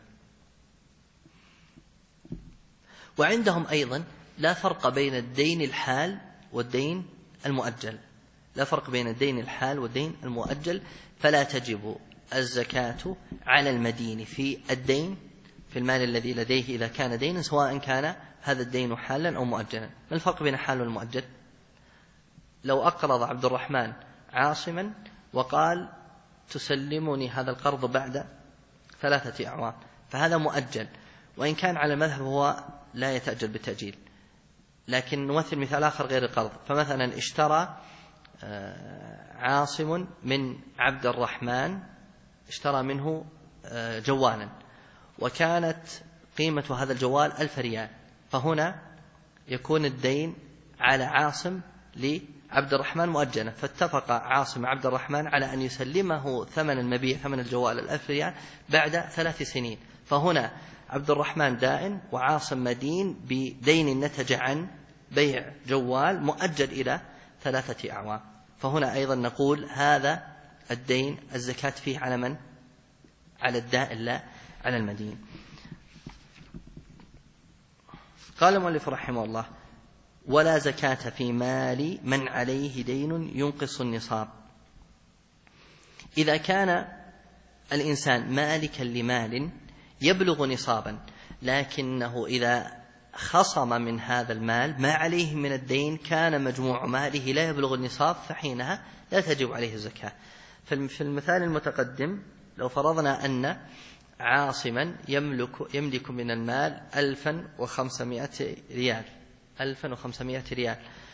وعندهم أيضا لا فرق بين الدين الحال والدين المؤجل، لا فرق بين الدين الحال والدين المؤجل، فلا تجب الزكاة على المدين في الدين في المال الذي لديه إذا كان دينا، سواء كان هذا الدين حالا أو مؤجلا. ما الفرق بين الحال والمؤجل؟ لو أقرض عبد الرحمن عاصما وقال: تسلمني هذا القرض بعد 3 أعوام، فهذا مؤجل، وإن كان على المذهب هو لا يتأجل بالتأجيل. لكن نمثل مثال آخر غير القرض، فمثلا اشترى عاصم من عبد الرحمن، اشترى منه جوالا وكانت قيمة هذا الجوال 1000 ريال، فهنا يكون الدين على عاصم لعبد الرحمن مؤجلا، فاتفق عاصم عبد الرحمن على أن يسلمه ثمن المبيع ثمن الجوال 1000 ريال بعد 3 سنين، فهنا عبد الرحمن دائن وعاصم مدين بدين نتج عن بيع جوال مؤجل إلى 3 أعوام. فهنا أيضا نقول هذا الدين الزكاة فيه على من؟ على الدائن لا على المدين. قال المؤلف رحمه الله: ولا زكاة في مال من عليه دين ينقص النصاب. إذا كان الإنسان مالكا لمال يبلغ نصابا لكنه إذا خصم من هذا المال ما عليه من الدين كان مجموع ماله لا يبلغ النصاب، فحينها لا تجب عليه الزكاة. في المثال المتقدم لو فرضنا أن عاصما يملك من المال 1500 ريال 1500 ريال،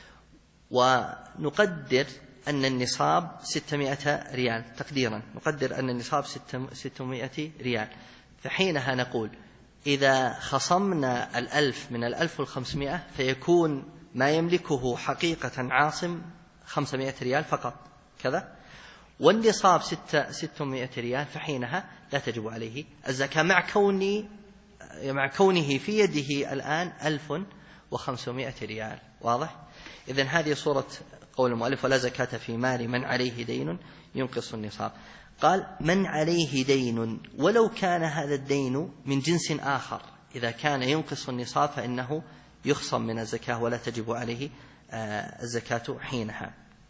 ونقدر أن النصاب 600 ريال تقديرا، نقدر أن النصاب 600 ريال، فحينها نقول إذا خصمنا 1000 من 1500 فيكون ما يملكه حقيقة عاصم 500 ريال فقط كذا، والنصاب 600 ريال، فحينها لا تجب عليه الزكاة مع كونه في يده الآن 1500 ريال. واضح؟ إذن هذه صورة قول المؤلف: ولا زكاة في مال من عليه دين ينقص النصاب. قال من عليه دين ولو كان هذا الدين من جنس آخر، إذا كان ينقص النصاب فإنه يخصم من الزكاة ولا تجب عليه الزكاة حينها.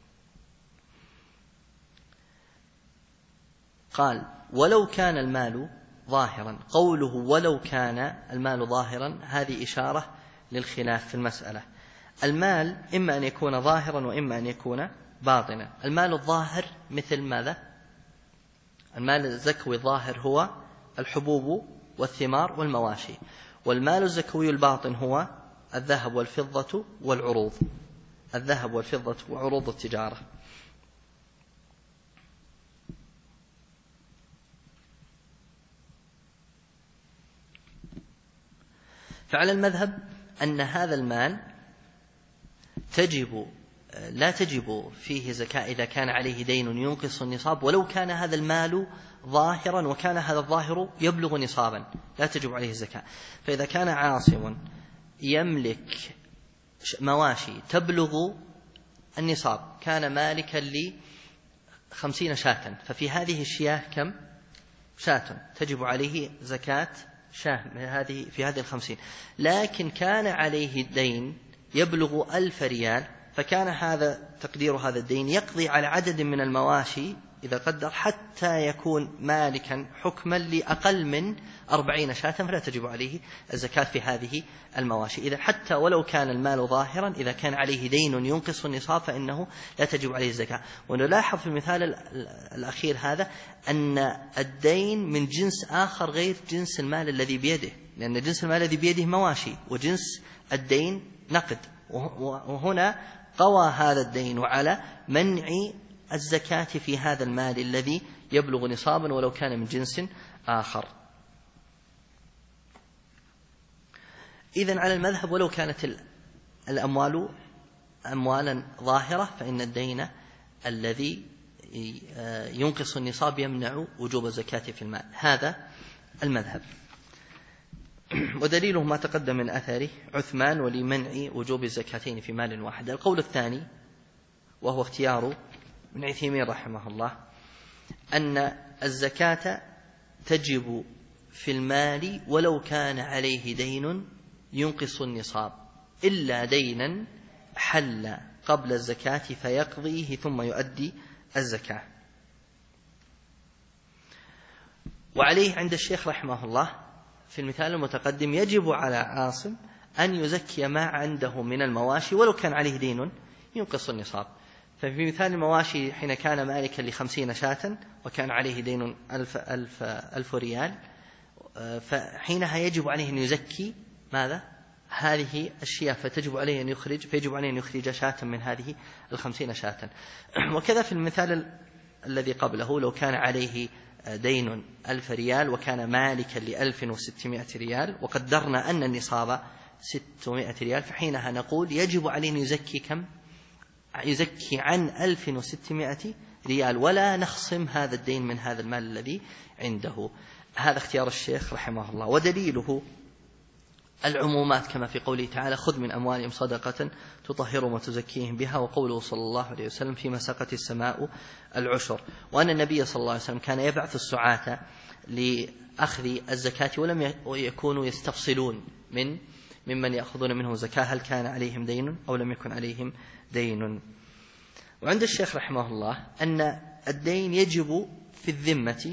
قال ولو كان المال ظاهرا، قوله ولو كان المال ظاهرا هذه إشارة للخلاف في المسألة. المال إما أن يكون ظاهرا وإما أن يكون باطنا. المال الظاهر مثل ماذا؟ المال الزكوي الظاهر هو الحبوب والثمار والمواشي، والمال الزكوي الباطن هو الذهب والفضة والعروض، الذهب والفضة وعروض التجارة. فعلى المذهب أن هذا المال لا تجب فيه زكاة إذا كان عليه دين ينقص النصاب، ولو كان هذا المال ظاهرا وكان هذا الظاهر يبلغ نصابا لا تجب عليه الزكاة. فإذا كان عاصم يملك مواشي تبلغ النصاب، كان مالكا ل50 شاة، ففي هذه الشياه كم شاة تجب عليه زكاة شاه في هذه 50. لكن كان عليه دين يبلغ 1000 ريال، فكان هذا تقدير هذا الدين يقضي على عدد من المواشي إذا قدر حتى يكون مالكا حكما لأقل من 40 شاة، فلا تجب عليه الزكاة في هذه المواشي. إذا حتى ولو كان المال ظاهرا إذا كان عليه دين ينقص النصاب فإنه لا تجب عليه الزكاة. ونلاحظ في المثال الأخير هذا أن الدين من جنس آخر غير جنس المال الذي بيده، لأن جنس المال الذي بيده مواشي وجنس الدين نقد، وهنا قوى هذا الدين على منع الزكاة في هذا المال الذي يبلغ نصابا ولو كان من جنس آخر. إذن على المذهب ولو كانت الأموال أموالا ظاهرة فإن الدين الذي ينقص النصاب يمنع وجوب الزكاة في المال، هذا المذهب. ودليله ما تقدم من أثره عثمان ولمنع وجوب الزكاتين في مال واحد. القول الثاني وهو اختيار ابن عثيمين رحمه الله أن الزكاة تجب في المال ولو كان عليه دين ينقص النصاب إلا دينا حل قبل الزكاة فيقضيه ثم يؤدي الزكاة. وعليه عند الشيخ رحمه الله في المثال المتقدم يجب على عاصم أن يزكي ما عنده من المواشي ولو كان عليه دين ينقص النصاب. ففي مثال المواشي حين كان مالكا ل50 شاة وكان عليه دين 1000 ريال، فحينها يجب عليه أن يزكي ماذا؟ هذه الشياه، فيجب عليه أن يخرج شاة من هذه 50 شاة. وكذا في المثال الذي قبله لو كان عليه دين 1000 ريال وكان مالكا ل1600 ريال وقدرنا أن النصاب 600 ريال، فحينها نقول يجب عليه أن يزكي كم؟ يزكي عن 1600 ريال ولا نخصم هذا الدين من هذا المال الذي عنده. هذا اختيار الشيخ رحمه الله. ودليله العمومات كما في قوله تعالى خذ من أموالهم صدقة تطهرهم وتزكيهم بها، وقوله صلى الله عليه وسلم فيما سقت السماء العشر. وأن النبي صلى الله عليه وسلم كان يبعث السعاة لأخذ الزكاة ولم يكونوا يستفصلون ممن يأخذون منه زكاة هل كان عليهم دين أو لم يكن عليهم دين. وعند الشيخ رحمه الله أن الدين يجب في الذمة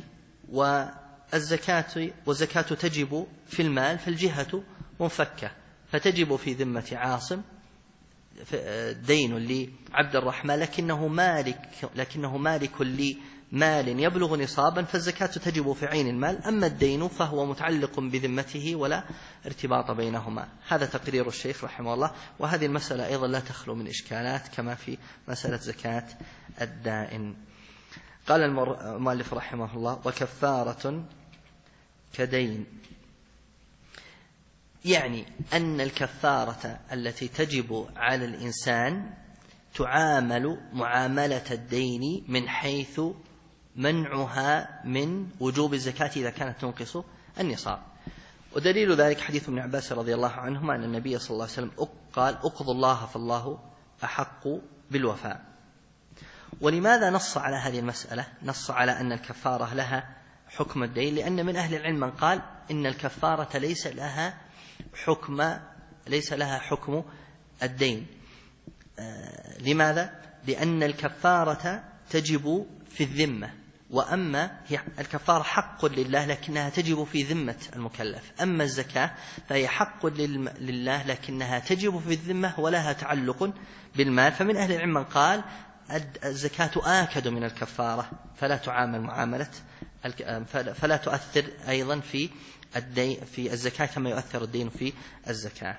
والزكاة تجب في المال، فالجهة منفكة، فتجب في ذمة عاصم دين لعبد الرحمن لكنه مالك لمال يبلغ نصابا، فالزكاة تجب في عين المال، أما الدين فهو متعلق بذمته ولا ارتباط بينهما. هذا تقرير الشيخ رحمه الله. وهذه المسألة أيضا لا تخلو من إشكالات كما في مسألة زكاة الدائن. قال المؤلف رحمه الله وكفارة كدين، يعني أن الكفارة التي تجب على الإنسان تعامل معاملة الدين من حيث منعها من وجوب الزكاة إذا كانت تنقص النصاب. ودليل ذلك حديث ابن عباس رضي الله عنهما أن النبي صلى الله عليه وسلم قال اقضوا الله فالله أحق بالوفاء. ولماذا نص على هذه المسألة؟ نص على أن الكفارة لها حكم الدين، لأن من أهل العلم من قال إن الكفارة ليس لها حكم الدين. لماذا؟ لأن الكفارة تجب في الذمة، وأما هي الكفارة حق لله لكنها تجب في ذمة المكلف، أما الزكاة فهي حق لله لكنها تجب في الذمة ولها تعلق بالمال. فمن أهل العلم من قال الزكاة آكد من الكفارة فلا تعامل معاملة فلا تؤثر أيضا في الزكاة كما يؤثر الدين في الزكاة.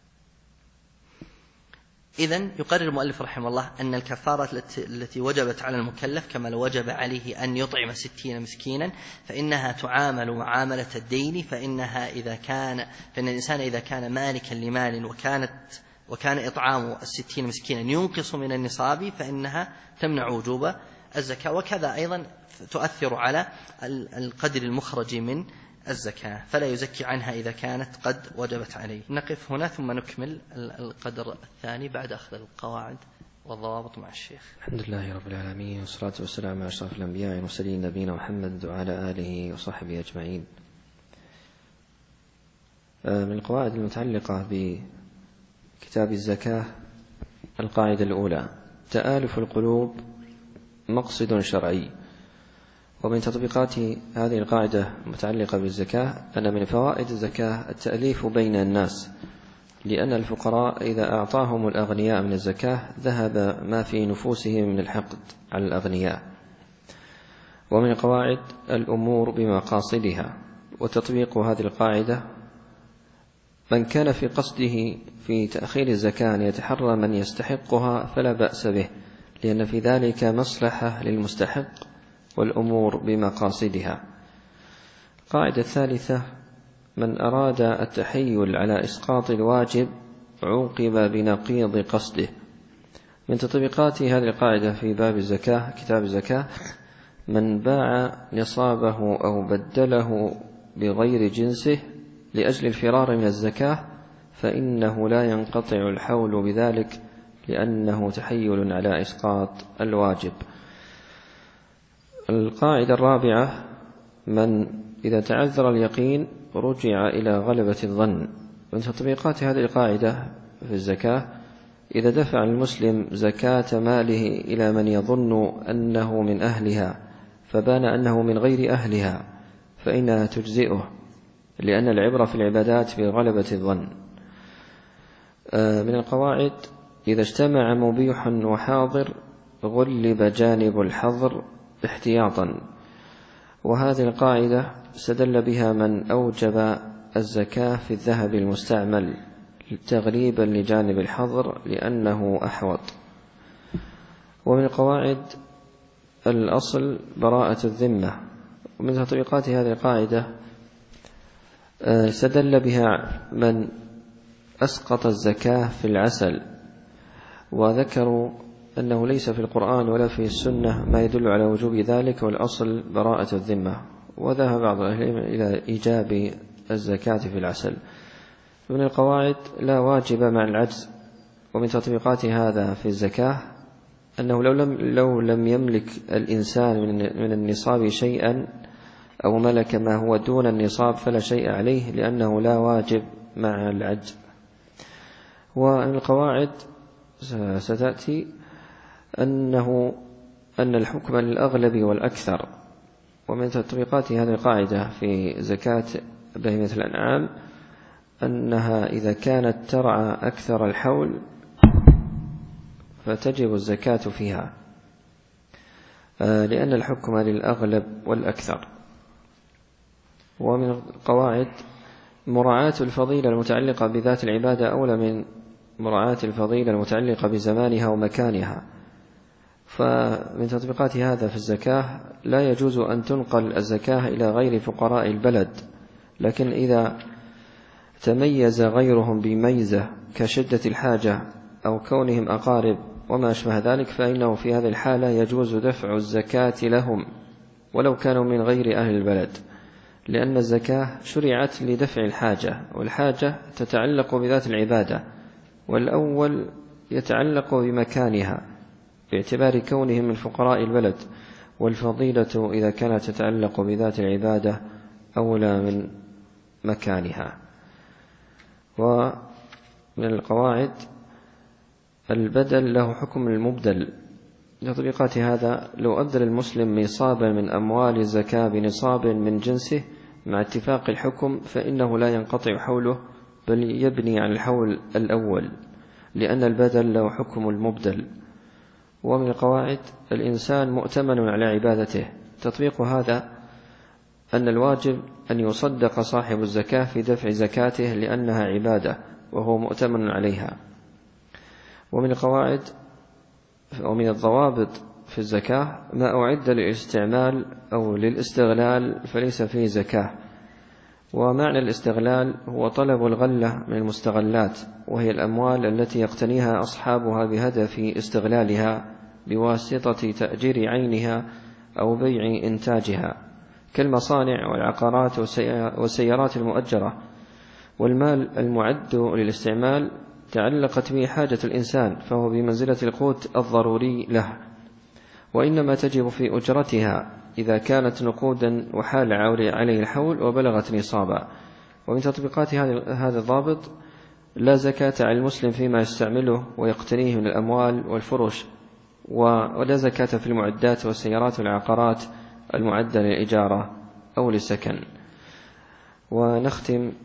إذن يقرر المؤلف رحمه الله أن الكفارة التي وجبت على المكلف كما لو وجب عليه أن يطعم 60 مسكينا فإنها تعامل معاملة الدين، فإن الإنسان إذا كان مالكا لمال وكان إطعام 60 مسكينا ينقص من النصاب فإنها تمنع وجوب الزكاة، وكذا أيضا تؤثر على القدر المخرج من الزكاة فلا يزكي عنها إذا كانت قد وجبت عليه. نقف هنا ثم نكمل القدر الثاني بعد أخذ القواعد والضوابط مع الشيخ. الحمد لله رب العالمين، والصلاة والسلام على أشرف الأنبياء والمرسلين نبينا محمد وعلى آله وصحبه أجمعين. من القواعد المتعلقة بكتاب الزكاة القاعدة الأولى: تآلف القلوب مقصد شرعي. ومن تطبيقات هذه القاعدة المتعلقة بالزكاة أن من فوائد الزكاة التأليف بين الناس، لأن الفقراء إذا أعطاهم الأغنياء من الزكاة ذهب ما في نفوسهم من الحقد على الأغنياء. ومن قواعد الأمور بمقاصدها، وتطبيق هذه القاعدة: من كان في قصده في تأخير الزكاة أن يتحرى من يستحقها فلا بأس به، لأن في ذلك مصلحة للمستحق والأمور بمقاصدها. القاعدة الثالثة: من أراد التحيل على إسقاط الواجب عوقب بنقيض قصده. من تطبيقات هذه القاعدة في باب الزكاة كتاب الزكاة: من باع نصابه أو بدله بغير جنسه لأجل الفرار من الزكاة فإنه لا ينقطع الحول بذلك، لأنه تحيل على إسقاط الواجب. القاعدة الرابعة: من إذا تعذر اليقين رجع إلى غلبة الظن. من تطبيقات هذه القاعدة في الزكاة: إذا دفع المسلم زكاة ماله إلى من يظن أنه من أهلها فبان أنه من غير أهلها فإنها تجزئه، لأن العبرة في العبادات بغلبة الظن. من القواعد: إذا اجتمع مبيح وحاضر غلب جانب الحظر احتياطا. وهذه القاعدة استدل بها من أوجب الزكاة في الذهب المستعمل تغليبا لجانب الحظر لأنه أحوط. ومن القواعد: الأصل براءة الذمة. ومن تطبيقات هذه القاعدة استدل بها من أسقط الزكاة في العسل، وذكروا أنه ليس في القرآن ولا في السنة ما يدل على وجوب ذلك، والأصل براءة الذمة. وذهب بعض أهل العلم إلى إيجاب الزكاة في العسل. من القواعد: لا واجب مع العجز. ومن تطبيقات هذا في الزكاة أنه لو لم يملك الإنسان من النصاب شيئا أو ملك ما هو دون النصاب فلا شيء عليه، لأنه لا واجب مع العجز. ومن القواعد ستأتي أن الحكم للأغلب والأكثر. ومن تطبيقات هذه القاعدة في زكاة بهيمة الأنعام أنها إذا كانت ترعى أكثر الحول فتجب الزكاة فيها، لأن الحكم للأغلب والأكثر. ومن القواعد: مراعاة الفضيلة المتعلقة بذات العبادة أولى من مراعاة الفضيلة المتعلقة بزمانها ومكانها. فمن تطبيقات هذا في الزكاة: لا يجوز أن تنقل الزكاة إلى غير فقراء البلد، لكن إذا تميز غيرهم بميزة كشدة الحاجة أو كونهم أقارب وما أشبه ذلك فإنه في هذه الحالة يجوز دفع الزكاة لهم ولو كانوا من غير أهل البلد، لأن الزكاة شرعت لدفع الحاجة، والحاجة تتعلق بذات العبادة، والأول يتعلق بمكانها. باعتبار كونهم من فقراء البلد، والفضيلة إذا كانت تتعلق بذات العبادة أولى من مكانها. ومن القواعد البدل له حكم المبدل. لتطبيقات هذا: لو أبدل المسلم نصابا من أموال الزكاة بنصاب من جنسه مع اتفاق الحكم فإنه لا ينقطع حوله، بل يبني على الحول الأول، لأن البدل له حكم المبدل. ومن القواعد: الإنسان مؤتمن على عبادته. تطبيق هذا أن الواجب أن يصدق صاحب الزكاة في دفع زكاته لأنها عبادة وهو مؤتمن عليها. ومن القواعد ومن الضوابط في الزكاة: ما أعد للاستعمال أو للاستغلال فليس فيه زكاة. ومعنى الاستغلال هو طلب الغلة من المستغلات، وهي الأموال التي يقتنيها أصحابها بهدف استغلالها بواسطة تأجير عينها أو بيع إنتاجها، كالمصانع والعقارات والسيارات المؤجرة. والمال المعد للاستعمال تعلقت به حاجة الإنسان، فهو بمنزلة القوت الضروري له، وإنما تجب في أجرتها إذا كانت نقودا وحال عليه الحول وبلغت نصابا. ومن تطبيقات هذا الضابط: لا زكاة على المسلم فيما يستعمله ويقتنيه من الأموال والفرش، ولا زكاة في المعدات والسيارات والعقارات المعدة للإجارة أو للسكن. ونختم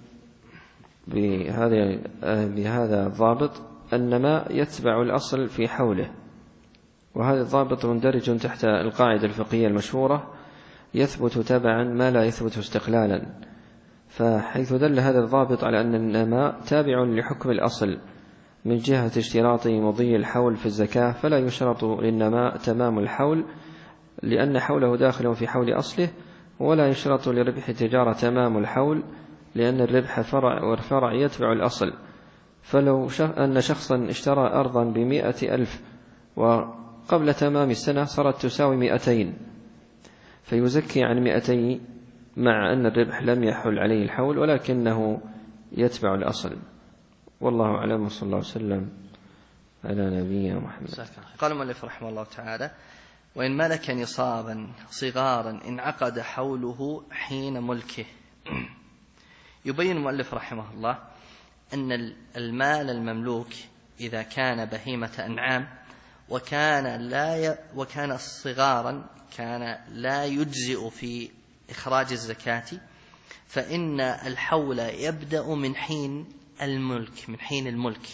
بهذا الضابط: أن ما يتبع الأصل في حوله. وهذا الضابط مندرج تحت القاعدة الفقهية المشهورة: يثبت تبعا ما لا يثبت استقلالا. فحيث دل هذا الضابط على أن النماء تابع لحكم الأصل من جهة اشتراط مضي الحول في الزكاة، فلا يشرط للنماء تمام الحول لأن حوله داخل في حول أصله، ولا يشرط لربح التجارة تمام الحول لأن الربح فرع، والفرع يتبع الأصل. فلو أن شخصا اشترى أرضا ب100,000 وقبل تمام السنة صارت تساوي 200، فيزكي عن 200 مع أن الربح لم يحل عليه الحول ولكنه يتبع الأصل. والله أعلم، صلى الله عليه وسلم على نبينا محمد. قال المؤلف رحمه الله تعالى: وإن ملك نصابا صغارا انعقد حوله حين ملكه. يبين المؤلف رحمه الله أن المال المملوك إذا كان بهيمة أنعام وكان صغارا كان لا يجزئ في إخراج الزكاة، فإن الحول يبدأ من حين الملك.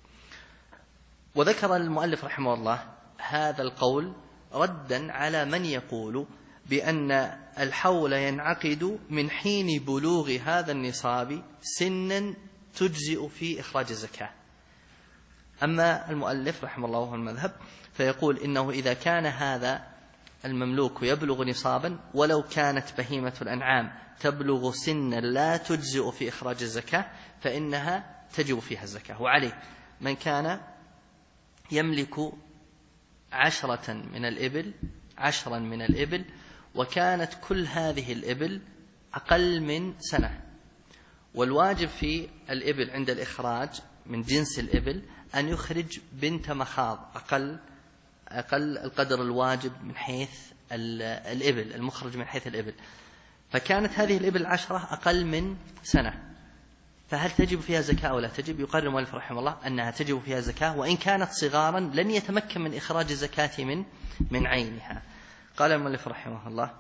وذكر المؤلف رحمه الله هذا القول ردا على من يقول بأن الحول ينعقد من حين بلوغ هذا النصاب سنا تجزئ في إخراج الزكاة. أما المؤلف رحمه الله وهو المذهب فيقول إنه إذا كان هذا المملوك يبلغ نصابا ولو كانت بهيمة الأنعام تبلغ سنا لا تجزئ في إخراج الزكاة فإنها تجب فيها الزكاة. وعليه من كان يملك 10 من الإبل وكانت كل هذه الإبل أقل من سنة، والواجب في الإبل عند الإخراج من جنس الإبل أن يخرج بنت مخاض أقل القدر الواجب من حيث الإبل، المخرج من حيث الإبل. فكانت هذه الإبل 10 أقل من سنة، فهل تجب فيها زكاة أو لا تجب؟ يقرر المؤلف رحمه الله أنها تجب فيها زكاة، وإن كانت صغارا لن يتمكن من إخراج الزكاة من عينها. قال المؤلف رحمه الله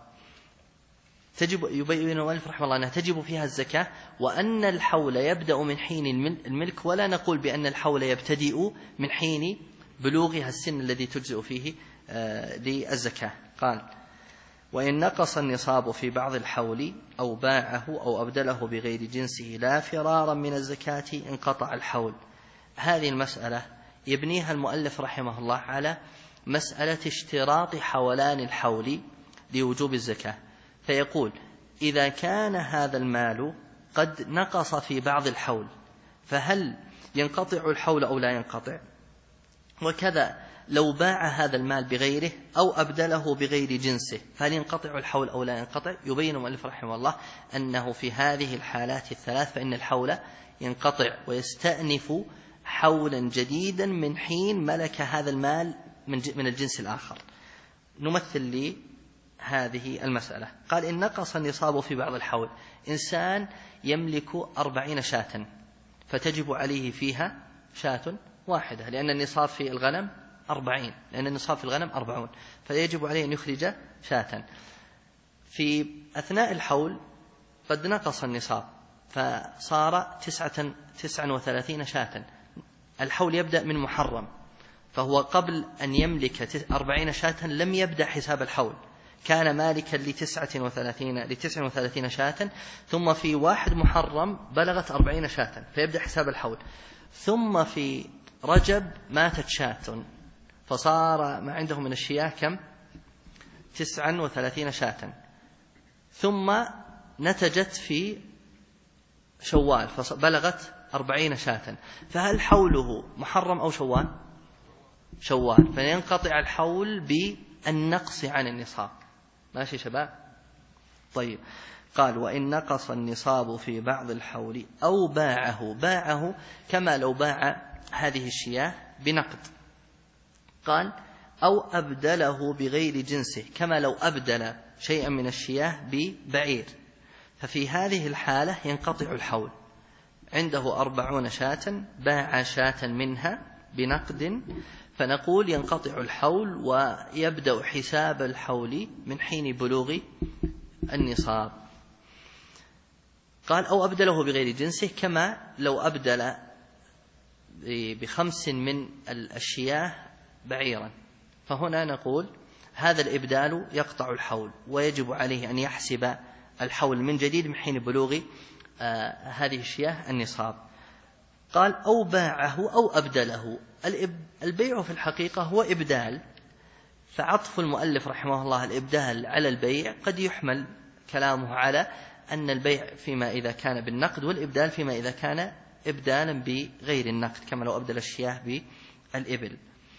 يبين المؤلف رحمه الله أنها تجب فيها الزكاة، وأن الحول يبدأ من حين الملك، ولا نقول بأن الحول يبتدئ من حين بلوغها السن الذي تجزئ فيه للزكاة. قال: وإن نقص النصاب في بعض الحول أو باعه أو أبدله بغير جنسه لا فرارا من الزكاة انقطع الحول. هذه المسألة يبنيها المؤلف رحمه الله على مسألة اشتراط حولان الحول لوجوب الزكاة، فيقول: إذا كان هذا المال قد نقص في بعض الحول فهل ينقطع الحول أو لا ينقطع؟ وكذا لو باع هذا المال بغيره أو أبدله بغير جنسه فهل ينقطع الحول أو لا ينقطع؟ يبين المؤلف رحمه الله أنه في هذه الحالات الثلاث فإن الحول ينقطع ويستأنف حولا جديدا من حين ملك هذا المال من الجنس الآخر. نمثل لي هذه المسألة. قال إن نقص النصاب في بعض الحول، إنسان يملك 40 شاة فتجب عليه فيها شاة واحدة، لأن النصاب في الغنم 40، لأن النصاب في الغنم 40، فيجب عليه أن يخرج شاة. في أثناء الحول قد نقص النصاب فصار 39 شاة. الحول يبدأ من محرم، فهو قبل أن يملك 40 شاة لم يبدأ حساب الحول، كان مالكا ل 39 شاة، ثم في 1 محرم بلغت 40 شاة فيبدأ حساب الحول. ثم في رجب ماتت شاة فصار ما عنده من الشياه كم؟ 39 شاة. ثم نتجت في شوال فبلغت 40 شاة، فهل حوله محرم أو شوال؟ شوال، فينقطع الحول بالنقص عن النصاب. ماشي شباب؟ طيب. قال وإن نقص النصاب في بعض الحول أو باعه كما لو باع هذه الشياه بنقد. قال أو أبدله بغير جنسه، كما لو أبدل شيئا من الشياه ببعير، ففي هذه الحالة ينقطع الحول. عنده 40 شاة باع شاة منها بنقد، فنقول ينقطع الحول ويبدأ حساب الحول من حين بلوغ النصاب. قال أو أبدله بغير جنسه، كما لو أبدل ب5 من الشياه بعيرا، فهنا نقول هذا الإبدال يقطع الحول ويجب عليه أن يحسب الحول من جديد من حين بلوغ هذه الشياه النصاب. قال أو باعه أو أبدله. البيع في الحقيقة هو إبدال، فعطف المؤلف رحمه الله الإبدال على البيع قد يحمل كلامه على أن البيع فيما إذا كان بالنقد، والإبدال فيما إذا كان إبدالا بغير النقد، كما لو أبدل الشياه بالإبل.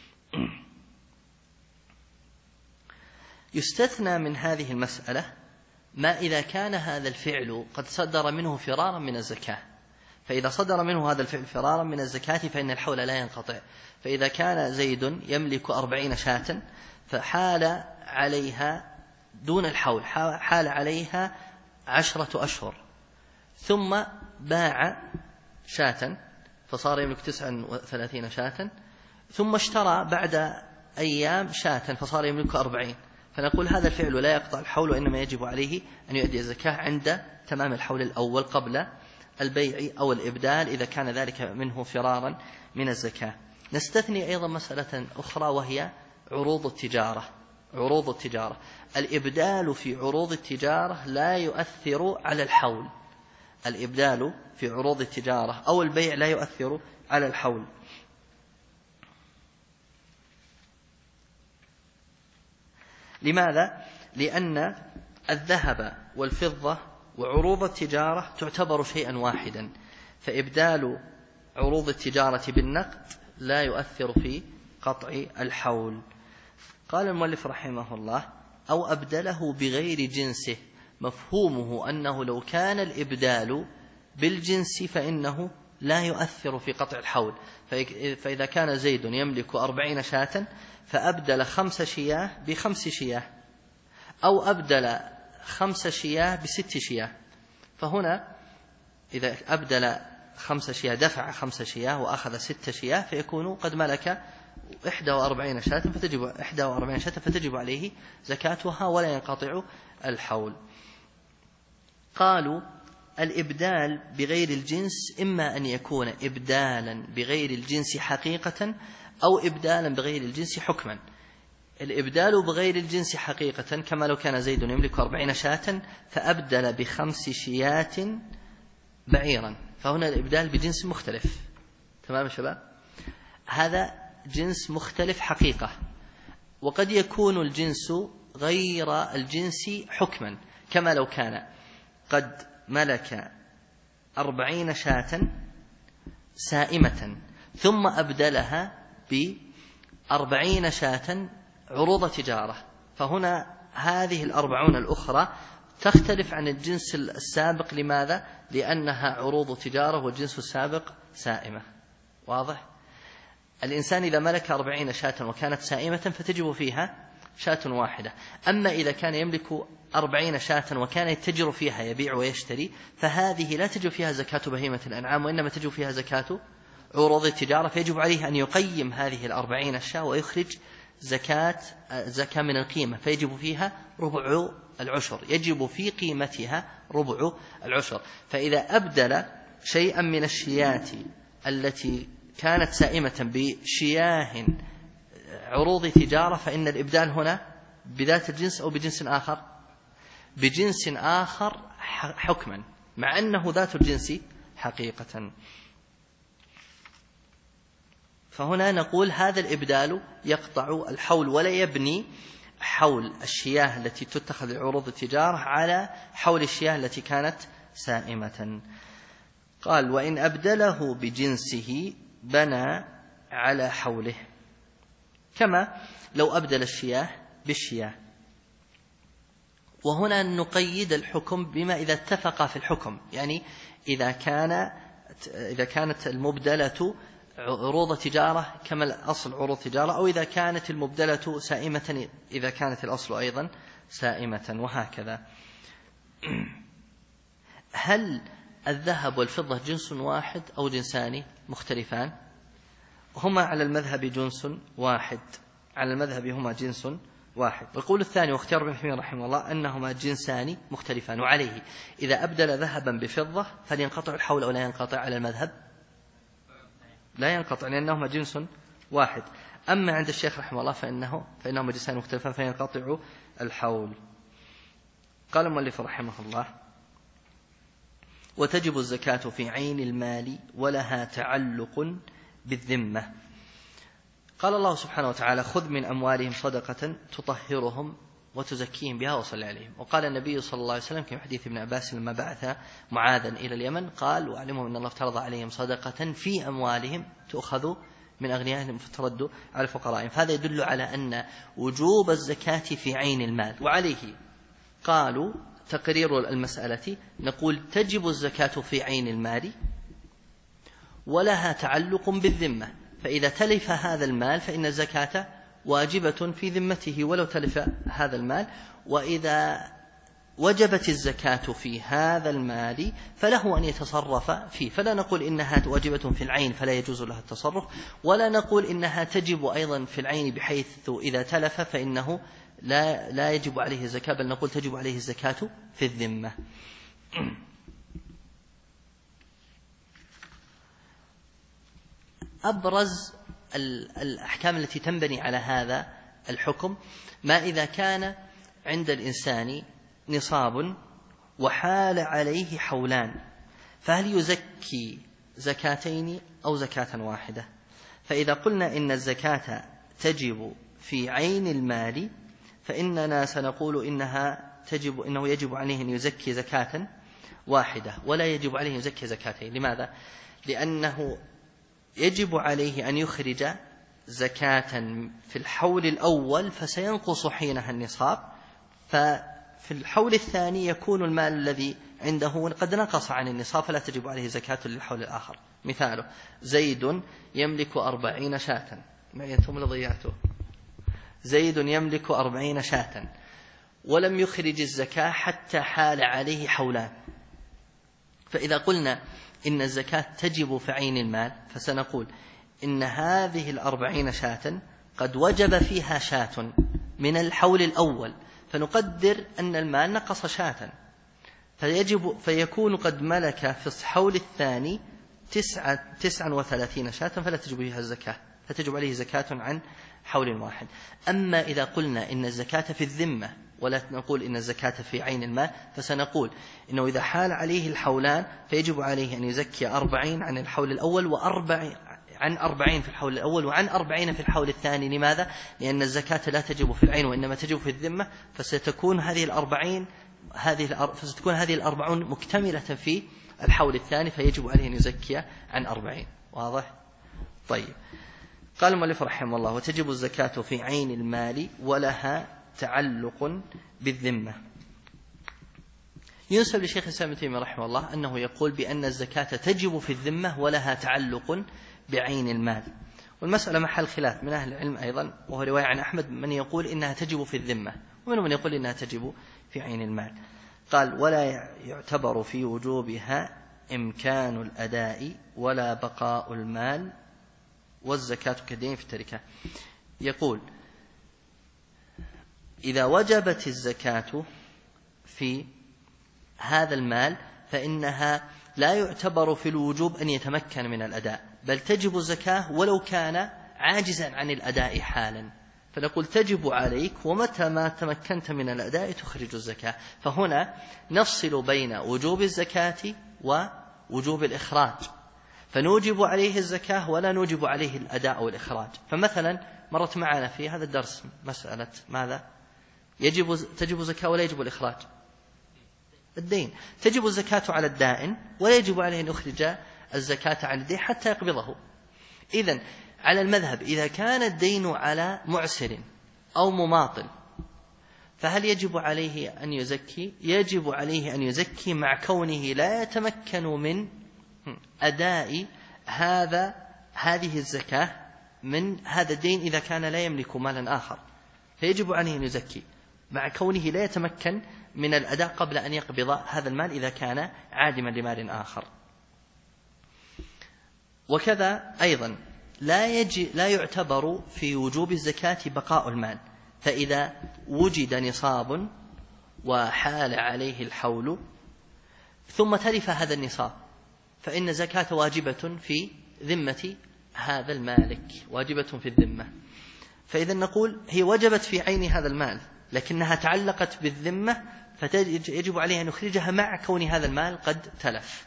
يستثنى من هذه المسألة ما إذا كان هذا الفعل قد صدر منه فرارا من الزكاة، فإذا صدر منه هذا الفعل فرارا من الزكاة فإن الحول لا ينقطع. فإذا كان زيد يملك 40 شاة فحال عليها دون الحول، حال عليها 10 أشهر، ثم باع شاة فصار يملك 39 شاة، ثم اشترى بعد أيام شاة فصار يملك 40، فنقول هذا الفعل لا يقطع الحول، وإنما يجب عليه أن يؤدي الزكاة عند تمام الحول الأول قبل البيع أو الإبدال إذا كان ذلك منه فرارا من الزكاة. نستثني أيضا مسألة أخرى وهي عروض التجارة. عروض التجارة، الإبدال في عروض التجارة لا يؤثر على الحول. الإبدال في عروض التجارة أو البيع لا يؤثر على الحول. لماذا؟ لأن الذهب والفضة وعروض التجارة تعتبر شيئا واحدا، فإبدال عروض التجارة بالنقد لا يؤثر في قطع الحول. قال المؤلف رحمه الله أو أبدله بغير جنسه، مفهومه أنه لو كان الإبدال بالجنس فإنه لا يؤثر في قطع الحول. فإذا كان زيد يملك 40 شاة فأبدل 5 شياه ب5 شياه، أو أبدل 5 شياه ب6 شياه، فهنا إذا أبدل 5 شياه دفع 5 شياه وأخذ 6 شياه فيكون قد ملك 41 شاة فتجب عليه زكاتها ولا ينقطع الحول. قالوا الإبدال بغير الجنس إما أن يكون إبدالا بغير الجنس حقيقة أو إبدالا بغير الجنس حكما. الإبدال بغير الجنس حقيقة كما لو كان زيد يملك 40 شاة فأبدل ب5 شيات بعيرا، فهنا الإبدال بجنس مختلف. تمام يا شباب؟ هذا جنس مختلف حقيقة، وقد يكون الجنس غير الجنس حكما، كما لو كان قد ملك 40 شاة سائمة ثم أبدلها ب40 شاة عروض تجارة، فهنا هذه 40 الأخرى تختلف عن الجنس السابق. لماذا؟ لأنها عروض تجارة والجنس السابق سائمة. واضح؟ الإنسان إذا ملك 40 شاة وكانت سائمة فتجب فيها شاة واحدة. أما إذا كان يملك 40 شاة وكان يتجر فيها يبيع ويشتري فهذه لا تجب فيها زكاة بهيمة الأنعام وإنما تجب فيها زكاة عروض التجارة، فيجب عليه أن يقيم هذه 40 الشاة ويخرج زكاة من القيمة، فيجب فيها ربع العشر، يجب في قيمتها ربع العشر. فإذا أبدل شيئا من الشيات التي كانت سائمة بشياه عروض تجارة فإن الإبدال هنا بذات الجنس أو بجنس آخر، بجنس آخر حكما، مع أنه ذات الجنس حقيقة. فهنا نقول هذا الإبدال يقطع الحول ولا يبني حول الشياه التي تتخذ عروض التجارة على حول الشياه التي كانت سائمة. قال: وإن أبدله بجنسه بنى على حوله، كما لو أبدل الشياه بالشياه. وهنا نقيد الحكم بما إذا اتفق في الحكم، يعني إذا كانت المبدلة عروض تجارة كما الأصل عروض تجارة، أو إذا كانت المبدلة سائمة إذا كانت الأصل أيضا سائمة، وهكذا. هل الذهب والفضة جنس واحد أو جنسان مختلفان؟ هما على المذهب جنس واحد، على المذهب هما جنس واحد. والقول الثاني واختيار ابن تيمية رحمه الله أنهما جنسان مختلفان، وعليه إذا أبدل ذهبا بفضة فلينقطع الحول أو لا ينقطع؟ على المذهب لا ينقطع لأنهما جنس واحد. أما عند الشيخ رحمه الله فإنهما جنسان مختلفان فينقطع الحول. قال المؤلف رحمه الله: وتجب الزكاة في عين المال ولها تعلق بالذمة. قال الله سبحانه وتعالى: خذ من أموالهم صدقة تطهرهم وتزكيهم بها وصل عليهم. وقال النبي صلى الله عليه وسلم في حديث ابن عباس لما بعث معاذا إلى اليمن قال: وأعلمهم أن الله افترض عليهم صدقة في أموالهم تؤخذ من أغنيائهم فترد على الفقراء. فهذا يدل على أن وجوب الزكاة في عين المال. وعليه قالوا تقرير المسألة نقول: تجب الزكاة في عين المال ولها تعلق بالذمة، فإذا تلف هذا المال فإن الزكاة واجبة في ذمته ولو تلف هذا المال. وإذا وجبت الزكاة في هذا المال فله أن يتصرف فيه، فلا نقول إنها واجبة في العين فلا يجوز لها التصرف، ولا نقول إنها تجب أيضا في العين بحيث إذا تلف فإنه لا يجب عليه الزكاة، بل نقول تجب عليه الزكاة في الذمة. أبرز الأحكام التي تنبني على هذا الحكم ما إذا كان عند الإنسان نصاب وحال عليه حولان، فهل يزكي زكاتين أو زكاة واحدة؟ فإذا قلنا إن الزكاة تجب في عين المال فإننا سنقول إنه يجب عليه أن يزكي زكاة واحدة ولا يجب عليه أن يزكي زكاتين. لماذا؟ لأنه يجب عليه أن يخرج زكاة في الحول الأول فسينقص حينها النصاب، ففي الحول الثاني يكون المال الذي عنده قد نقص عن النصاب فلا تجب عليه زكاة للحول الآخر. مثاله: زيد يملك 40 شاة، معيتم لضيعته، زيد يملك 40 شاة ولم يخرج الزكاة حتى حال عليه حولان. فإذا قلنا إن الزكاة تجب في عين المال فسنقول إن هذه 40 شاة قد وجب فيها شاة من الحول الأول، فنقدر أن المال نقص شاة، فيكون قد ملك في الحول الثاني 39 شاة فلا تجب فيها الزكاة، فتجب عليه زكاة عن حول واحد. أما إذا قلنا إن الزكاة في الذمة ولا نقول إن الزكاة في عين المال فسنقول إنه إذا حال عليه الحولان فيجب عليه أن يزكي 40 عن الحول الأول عن 40 في الحول الأول وعن 40 في الحول الثاني. لماذا؟ لأن الزكاة لا تجب في العين وإنما تجب في الذمة، فستكون هذه 40 مكتملة في الحول الثاني فيجب عليه أن يزكي عن 40. واضح؟ طيب. قال المؤلف رحمه الله: وتجب الزكاة في عين المال ولها تعلق بالذمة. ينسب لشيخ الإسلام ابن تيمية رحمه الله أنه يقول بأن الزكاة تجب في الذمة ولها تعلق بعين المال، والمسألة محل خلاف من أهل العلم أيضا، وهو رواية عن أحمد من يقول إنها تجب في الذمة، ومنهم من يقول إنها تجب في عين المال. قال ولا يعتبر في وجوبها إمكان الأداء ولا بقاء المال والزكاة كالدين في التركة. يقول إذا وجبت الزكاة في هذا المال فإنها لا يعتبر في الوجوب أن يتمكن من الأداء، بل تجب الزكاة ولو كان عاجزا عن الأداء حالا، فنقول تجب عليك ومتى ما تمكنت من الأداء تخرج الزكاة. فهنا نفصل بين وجوب الزكاة ووجوب الإخراج، فنوجب عليه الزكاة ولا نوجب عليه الأداء أو الإخراج. فمثلا مرت معنا في هذا الدرس مسألة ماذا؟ تجب الزكاة ولا يجب الإخراج؟ الدين. تجب الزكاة على الدائن ولا يجب عليه أن يخرج الزكاة عن الدين حتى يقبضه. إذن على المذهب إذا كان الدين على معسر أو مماطل فهل يجب عليه أن يزكي؟ يجب عليه أن يزكي مع كونه لا يتمكن من أداء هذه الزكاة من هذا الدين إذا كان لا يملك مالا آخر، فيجب عليه أن يزكي مع كونه لا يتمكن من الأداء قبل أن يقبض هذا المال إذا كان عادما لمال آخر. وكذا أيضا لا يعتبر في وجوب الزكاة بقاء المال، فإذا وجد نصاب وحال عليه الحول ثم تلف هذا النصاب فإن الزكاة واجبة في ذمة هذا المالك، واجبة في الذمة. فإذا نقول هي وجبت في عين هذا المال لكنها تعلقت بالذمة، فيجب عليه أن يخرجها مع كون هذا المال قد تلف.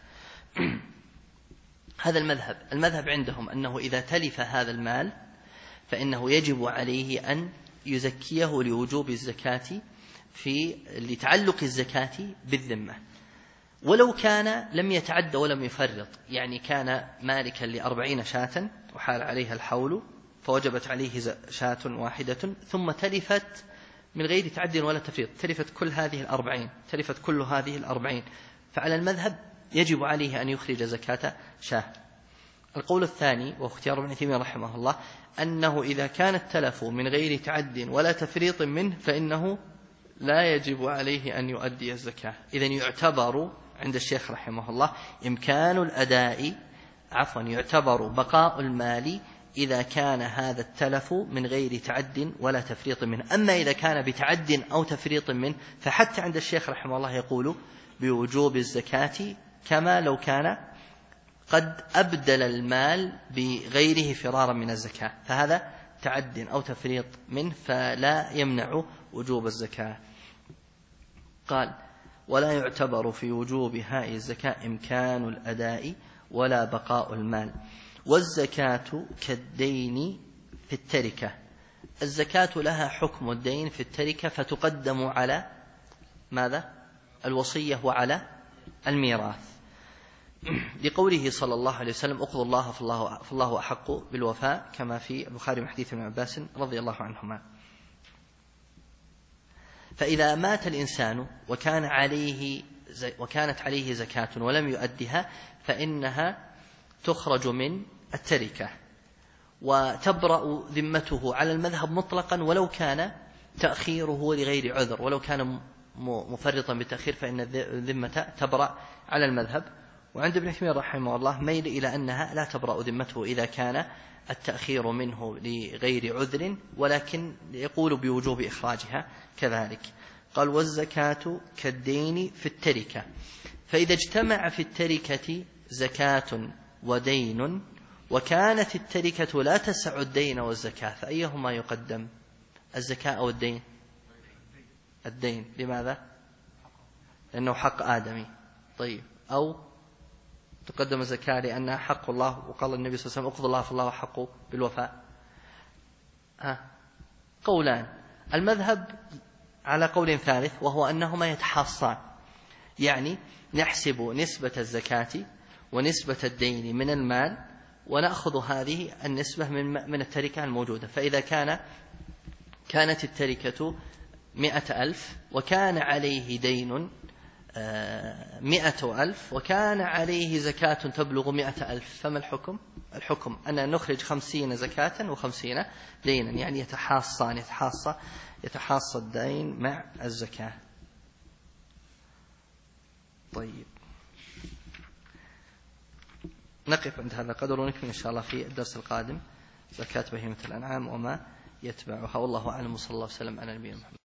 هذا المذهب عندهم أنه إذا تلف هذا المال فإنه يجب عليه أن يزكيه لوجوب الزكاة لتعلق الزكاة بالذمة، ولو كان لم يتعد ولم يفرط، يعني كان مالكا ل40 شاة وحال عليها الحول فوجبت عليه شاة واحدة ثم تلفت من غير تعد ولا تفريط، تلفت كل هذه 40، فعلى المذهب يجب عليه أن يخرج زكاة شاة. القول الثاني واختيار ابن تيمية رحمه الله أنه إذا كان التلف من غير تعد ولا تفريط منه فإنه لا يجب عليه أن يؤدي الزكاة. إذن يعتبر عند الشيخ رحمه الله إمكان الأداء يعتبر بقاء المال إذا كان هذا التلف من غير تعد ولا تفريط منه. أما إذا كان بتعد أو تفريط منه فحتى عند الشيخ رحمه الله يقول بوجوب الزكاة كما لو كان قد أبدل المال بغيره فرارا من الزكاة، فهذا تعد أو تفريط منه فلا يمنع وجوب الزكاة. قال ولا يعتبر في وجوب هاء الزكاة إمكان الأداء ولا بقاء المال، والزكاة كالدين في التركة. الزكاة لها حكم الدين في التركة فتقدم على ماذا؟ الوصية وعلى الميراث، لقوله صلى الله عليه وسلم اقضوا الله فالله أحق بالوفاء، كما في البخاري من حديث ابن عباس رضي الله عنهما. فإذا مات الإنسان وكانت عليه زكاة ولم يؤدها فإنها تخرج من التركة وتبرأ ذمته على المذهب مطلقا، ولو كان تأخيره لغير عذر، ولو كان مفرطا بالتأخير فإن الذمة تبرأ على المذهب. وعند ابن تيمية رحمه الله ميل إلى أنها لا تبرأ ذمته إذا كان التأخير منه لغير عذر، ولكن يقول بوجوب إخراجها كذلك. قال والزكاة كالدين في التركة، فإذا اجتمع في التركة زكاة ودين وكانت التركة لا تسع الدين والزكاة فأيهما يقدم؟ الزكاة أو الدين؟ الدين. لماذا؟ لأنه حق آدمي. طيب، أو تقدم الزكاة لأنها حق الله، وقال النبي صلى الله عليه وسلم اقضوا الله فالله حق بالوفاء. قولان. المذهب على قول ثالث وهو أنهما يتحاصان، يعني نحسب نسبة الزكاة ونسبة الدين من المال ونأخذ هذه النسبة من التركة الموجودة. فإذا كانت التركة 100,000 وكان عليه دين 100,000 وكان عليه زكاة تبلغ 100,000 فما الحكم؟ الحكم أن نخرج 50 زكاة و50 دينا، يعني يتحاصى الدين مع الزكاة. طيب نقف عند هذا القدر ونكمل إن شاء الله في الدرس القادم زكاة بهيمة الأنعام وما يتبعها. والله أعلم، وصلى الله وسلم على نبينا محمد.